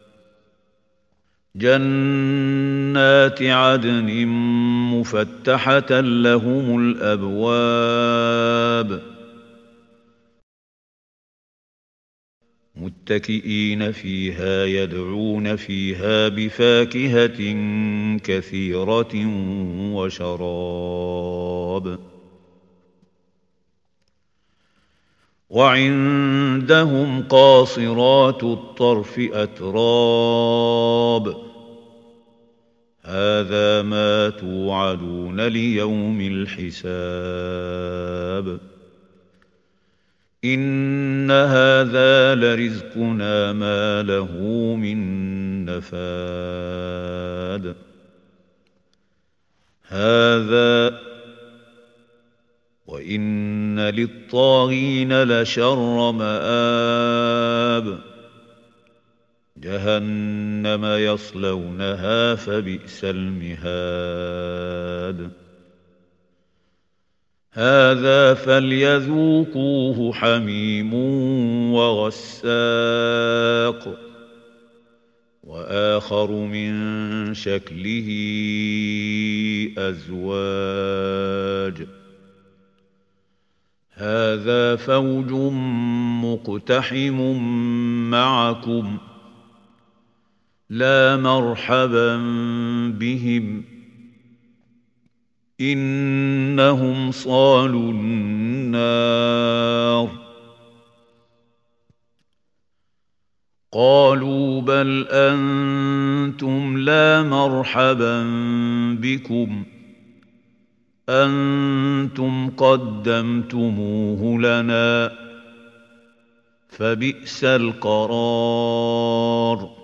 جنات عدن مفتحة لهم الأبواب متكئين فيها يدعون فيها بفاكهة كثيرة وشراب وعندهم قاصرات الطرف أتراب هذا ما توعدون ليوم الحساب إن هذا لرزقنا ما له من نفاد هذا وإن للطاغين لشر مآب جهنم يصلونها فبئس المهاد هذا فليذوقوه حميم وغساق وآخر من شكله أزواج هذا فوج مقتحم معكم لا مرحبا بهم إنهم صالوا النار قالوا بل أنتم لا مرحبا بكم أنتم قدمتموه لنا فبئس القرار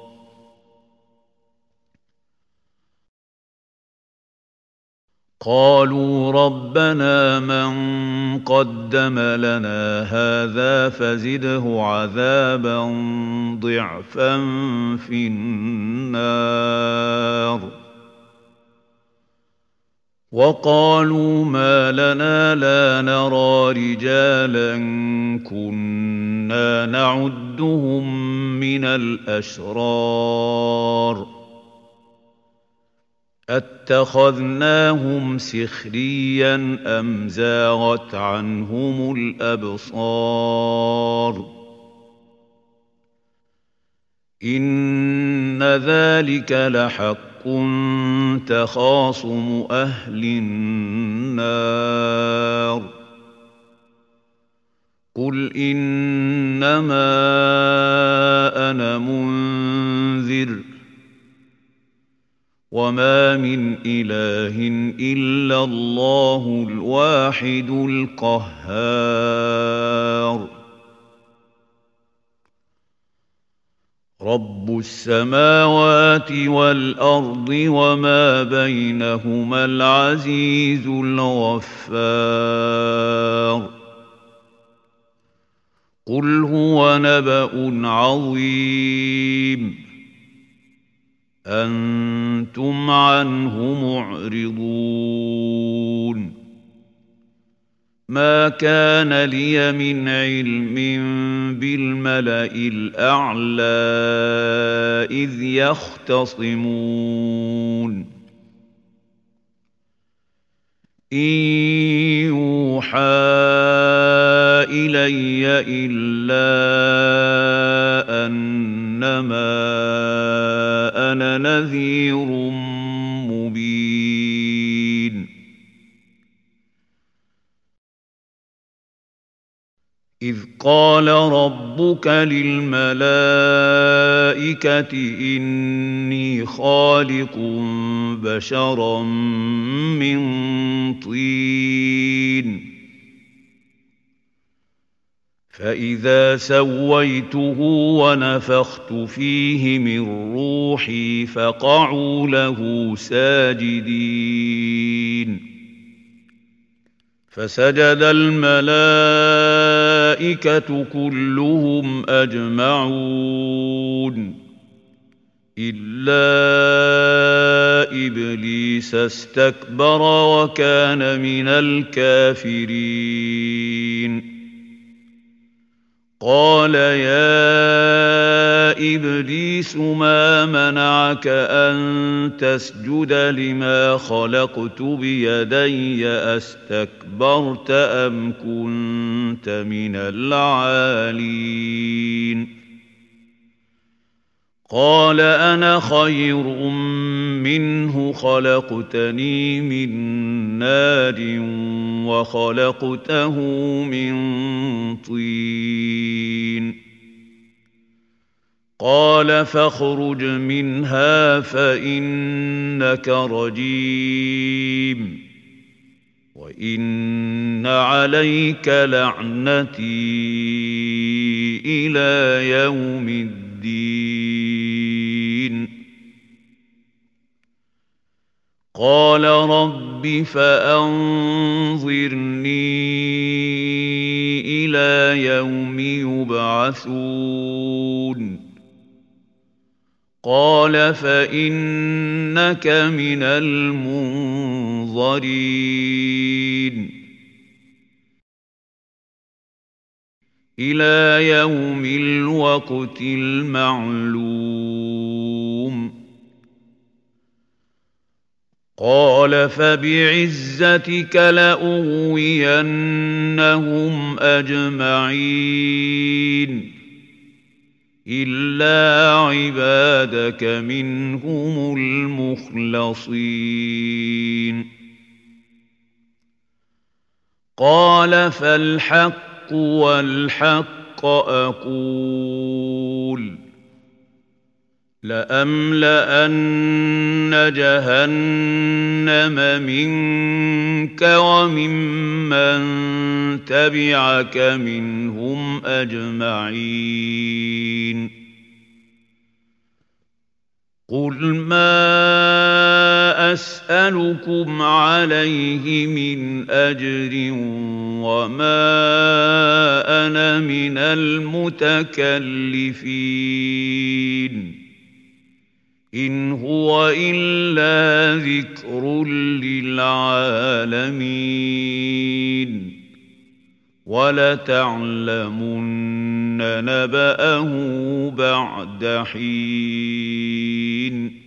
قالوا ربنا من قدم لنا هذا فزده عذابا ضعفا في النار وقالوا ما لنا لا نرى رجالا كنا نعدهم من الأشرار أتخذناهم سخريا أم زاغت عنهم الأبصار إن ذلك لحق تخاصم أهل النار قل إنما أنا منذر وما من إله إلا الله الواحد القهار رب السماوات والأرض وما بينهما العزيز الغفار قل هو نبأ عظيم أنتم عنه معرضون ما كان لي من علم بالملأ الأعلى إذ يختصمون إن يوحى إلي إلا أنما أنا نذير مبين إذ قال ربك للملائكة إني خالق بشرا من طين فإذا سويته ونفخت فيه من روحي فقعوا له ساجدين فسجد الملائكة كلهم أجمعون إلا إبليس استكبر وكان من الكافرين قال يا إبليس ما منعك أن تسجد لما خلقت بيدي أستكبرت أم كنت من العالين قال أنا خير منه خلقتني من نار وخلقته من طين قال فاخرج منها فإنك رجيم وإن عليك لعنتي إلى يوم الدين قال رب فأنظرني إلى يوم يبعثون قال فإنك من المنظرين إلى يوم الوقت المعلوم قال فبعزتك لأغوينهم أجمعين إلا عبادك منهم المخلصين قال فالحق والحق أقول لأملأن جهنم منك وممن تبعك منهم أجمعين قل ما أسألكم عليه من أجر وما أنا من المتكلفين إن هو إلا ذكر للعالمين ولتعلمن نبأه بعد حين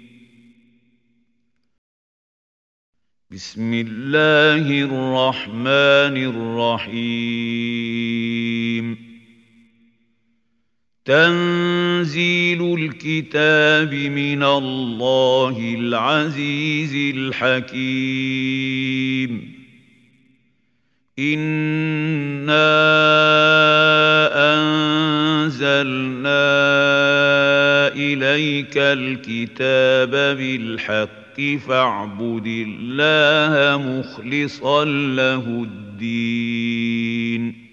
بسم الله الرحمن الرحيم تنزيل الكتاب من الله العزيز الحكيم إنا أنزلنا إليك الكتاب بالحق فاعبد الله مخلصا له الدين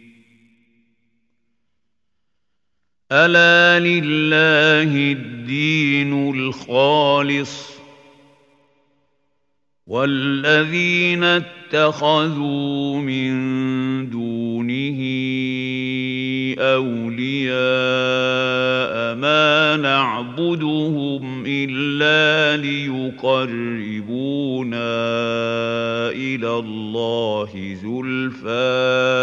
ألا لله الدين الخالص والذين اتخذوا من دونه أولياء ما نعبدهم إلا ليقربونا إلى الله زلفى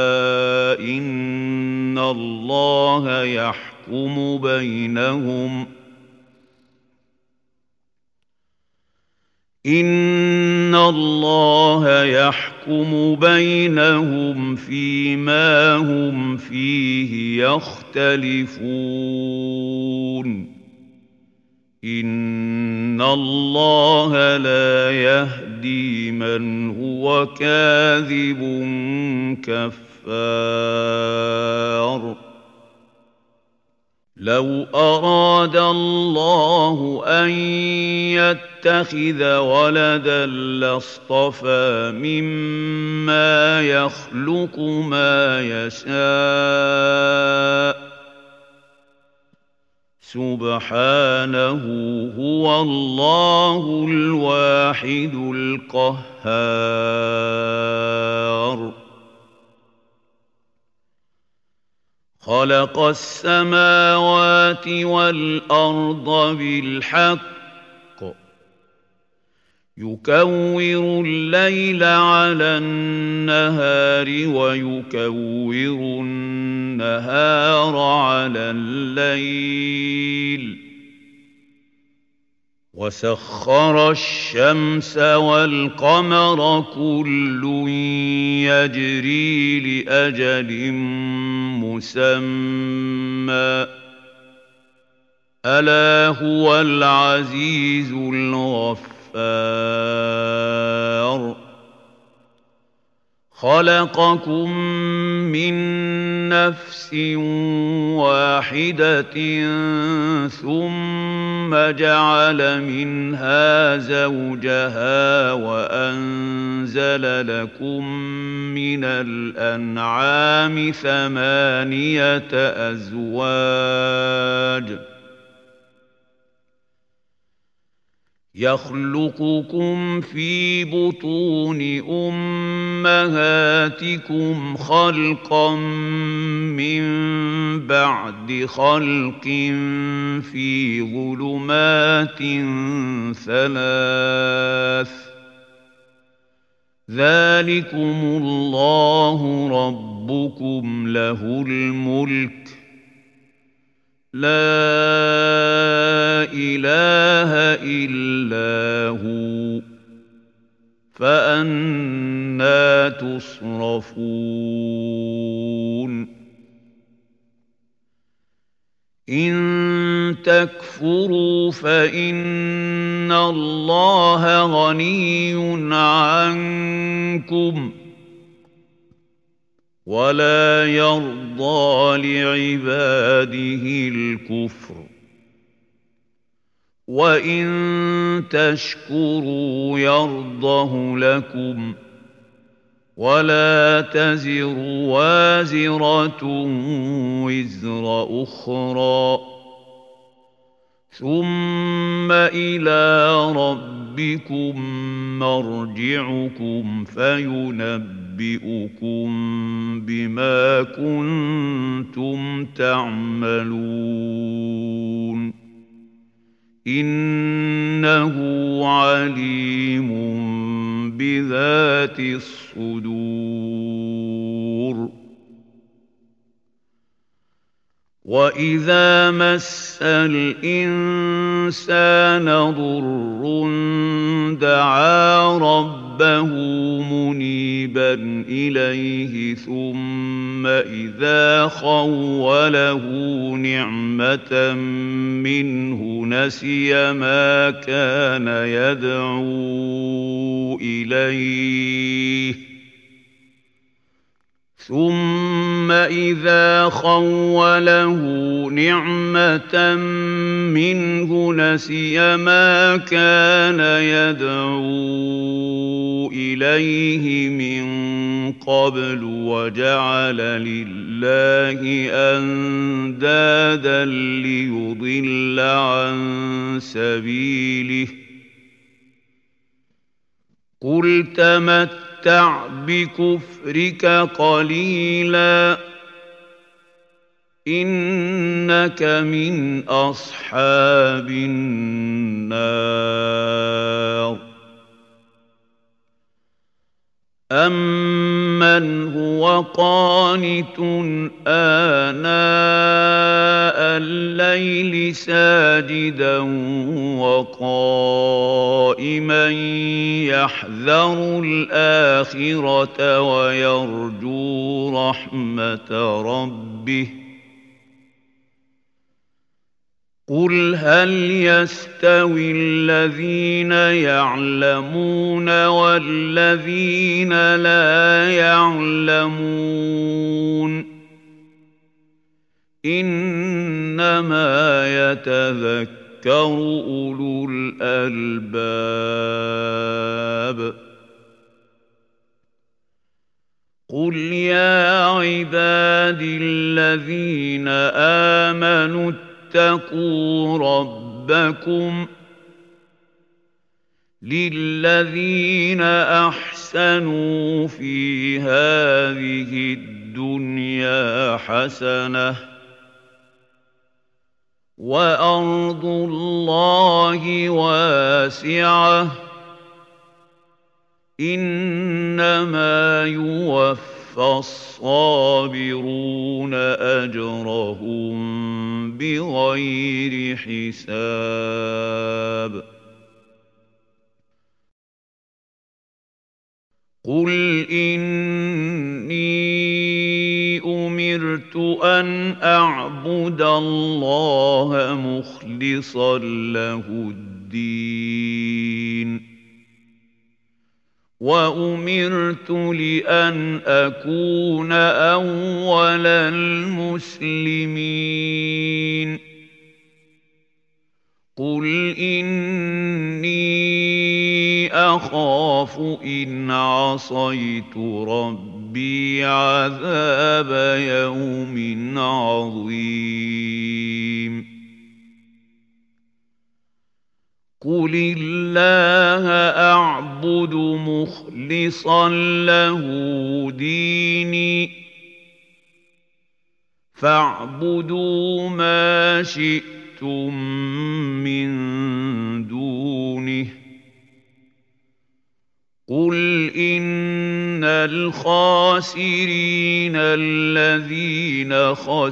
إن الله يحكم بينهم إن الله يحكم بينهم فيما هم فيه يختلفون إن الله لا يهدي من هو كاذب كفار لو أراد الله أن يتخذ ولدا لاصطفى مما يخلق ما يشاء سبحانه هو الله الواحد القهار خلق السماوات والأرض بالحق يكور الليل على النهار ويكور النهار على الليل وسخر الشمس والقمر كل يجري لأجل مسمى ألا هو العزيز الغفار خلقكم من نفس واحدة ثم جعل منها زوجها وأنزل لكم من الأنعام ثمانية أزواج يخلقكم في بطون أمهاتكم خلقا من بعد خلق في ظلمات ثلاث ذلكم الله ربكم له الملك لا إله إلا هو فأنى تصرفون إن تكفروا فإن الله غني عنكم ولا يرضى لعباده الكفر وإن تشكروا يرضه لكم ولا تزر وازرة وزر أخرى ثم إلى ربكم مرجعكم فينبئكم بما كنتم تعملون إنه عليم بذات الصدور وإذا مس الإنسان ضر دعا ربه منيبا إليه ثم إذا خوله نعمة منه نسي ما كان يدعو إليه ثم إذا خوله نعمة منه نسي ما كان يدعو إليه من قبل وجعل لله أندادا ليضل عن سبيله قل تمتع تمتع بكفرك قليلا إنك من أصحاب النار أمن هو قانت آناء الليل ساجدا وقائما يحذر الآخرة ويرجو رحمة ربه قل هل يستوي الذين يعلمون والذين لا يعلمون إنما يتذكر أولو الألباب قل يا عبادي الذين آمنوا اتقوا ربكم للذين أحسنوا في هذه الدنيا حسنة وأرض الله واسعة إنما يوفى الصابرون أجرهم بغير حساب قل إني أمرت أن أعبد الله مخلصا له الدين وأمرت لأن أكون أول المسلمين قل إني أخاف إن عصيت ربي عذاب يوم عظيم قل الله أعبد مخلصا له ديني فاعبدوا ما شئتم من دونه قل إن الخاسرين الذين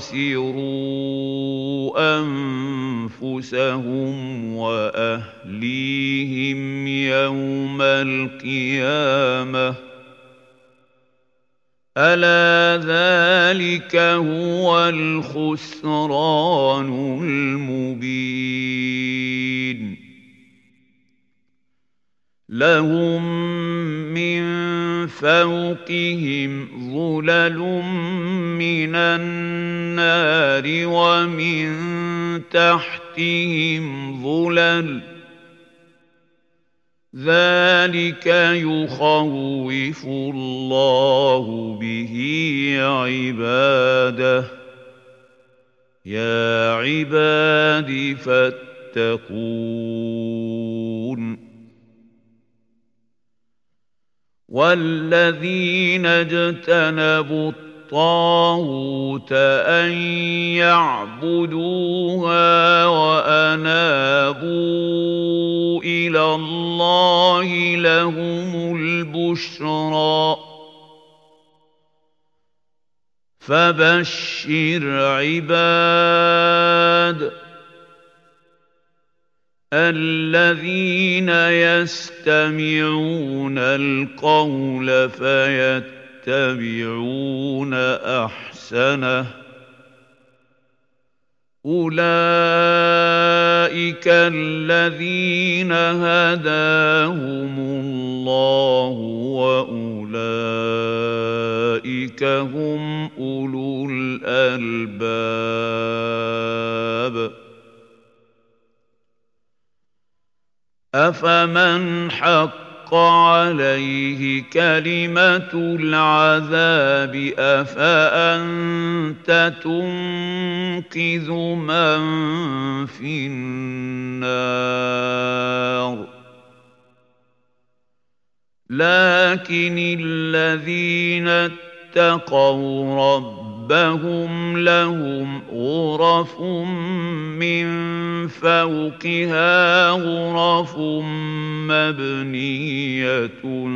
خسروا أنفسهم وأهليهم يوم القيامة ألا ذلك هو الخسران المبين لهم من فوقهم ظلل من النار ومن تحتهم ظلل ذلك يخوف الله به عباده يا عباد فاتقون والذين اجتنبوا الطاغوت أن يعبدوها وأنابوا إلى الله لهم البشرى فبشر عباد الذين يستمعون القول فيتبعون أحسنه أولئك الذين هداهم الله وأولئك هم أولو الألباب أفمن حق عليه كلمة العذاب أفأنت تنقذ من في النار لكن الذين اتقوا ربهم لهم غرف من فوقها غرف مبنية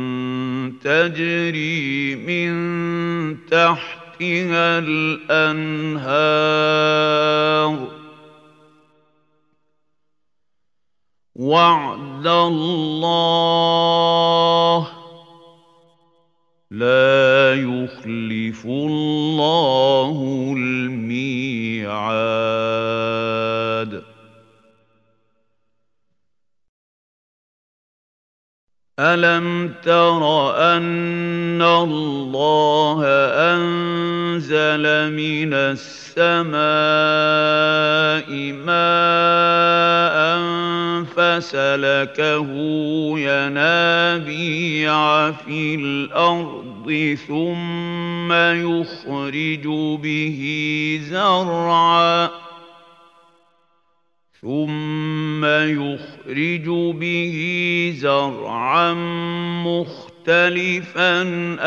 تجري من تحتها الأنهار وعد الله لا يخلف الله الميعاد ألم تر أن الله أنزل من السماء ماء فسلكه ينابيع في الأرض ثم يخرج به زرعا ثم يخرج به زرعا مختلفا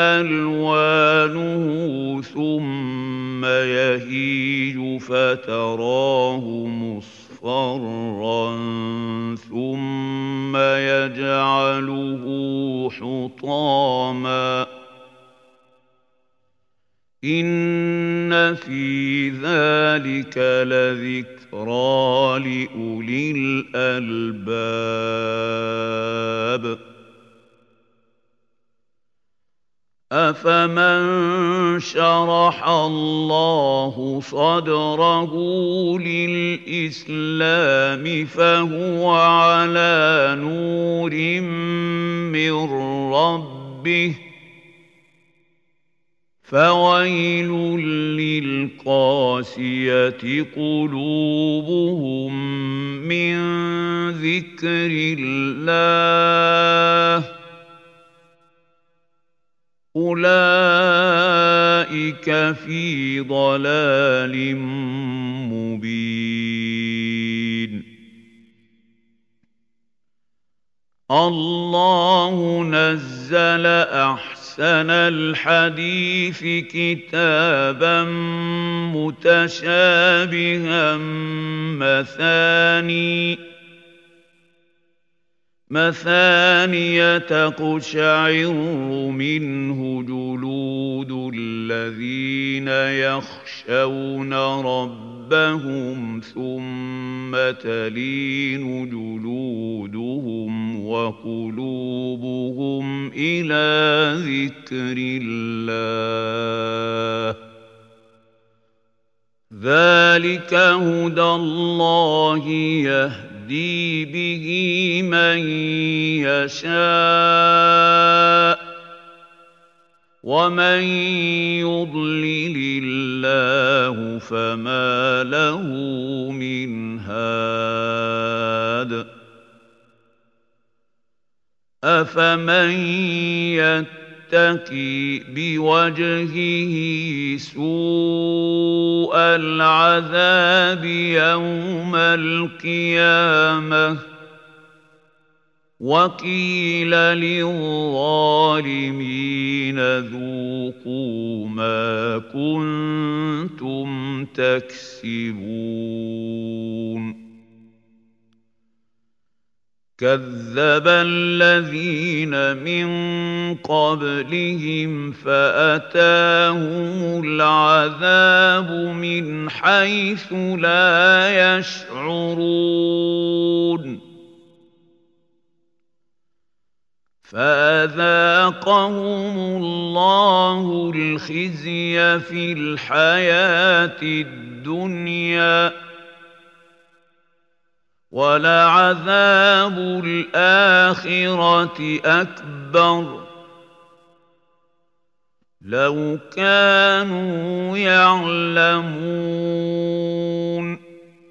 ألوانه ثم يهيج فتراه مصفرا ثم يجعله حطاما إن في ذلك لذكرى لأولي الألباب أفمن شرح الله صدره للإسلام فهو على نور من ربه فويل للقاسية قلوبهم من ذكر الله أولئك في ضلال مبين. الله نزل أحسن الحديث كتابا متشابها مثاني مثانية تقشعر منه جلود الذين يخشون ربهم ثم تلين جلودهم وقلوبهم إلى ذكر الله ذلك هدى الله يهدي يهدي به من يشاء ومن يضلل الله فما له من هاد. أفمن يتقي بوجهه سوء العذاب يوم القيامة وقيل للظالمين ذوقوا ما كنتم تكسبون. كذب الذين من قبلهم فأتاهم العذاب من حيث لا يشعرون فأذاقهم الله الخزي في الحياة الدنيا ولعذاب الآخرة أكبر لو كانوا يعلمون.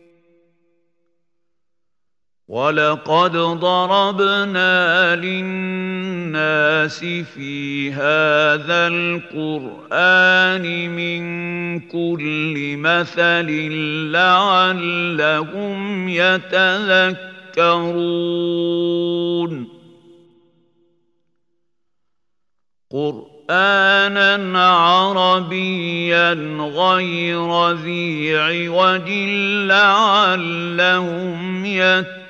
ولقد ضربنا للناس في هذا القرآن من كل مثل لعلهم يتذكرون. قرآنا عربيا غير ذي عوج لعلهم يتقون.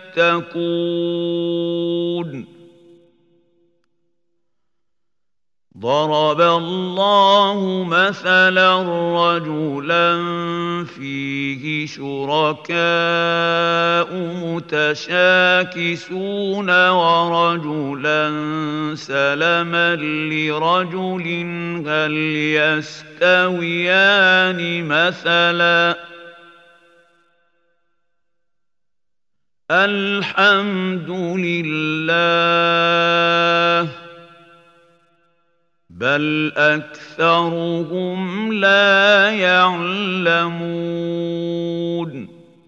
ضرب الله مثلا رجلا فيه شركاء متشاكسون ورجلا سلما لرجل هل يستويان مثلا الحمد لله بل أكثرهم لا يعلمون.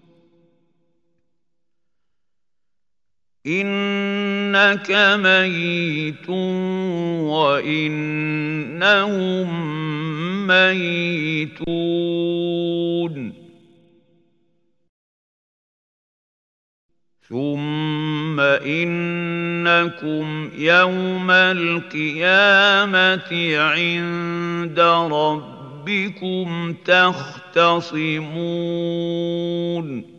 إنك ميت وإنهم ميتون ثم إنكم يوم القيامة عند ربكم تختصمون.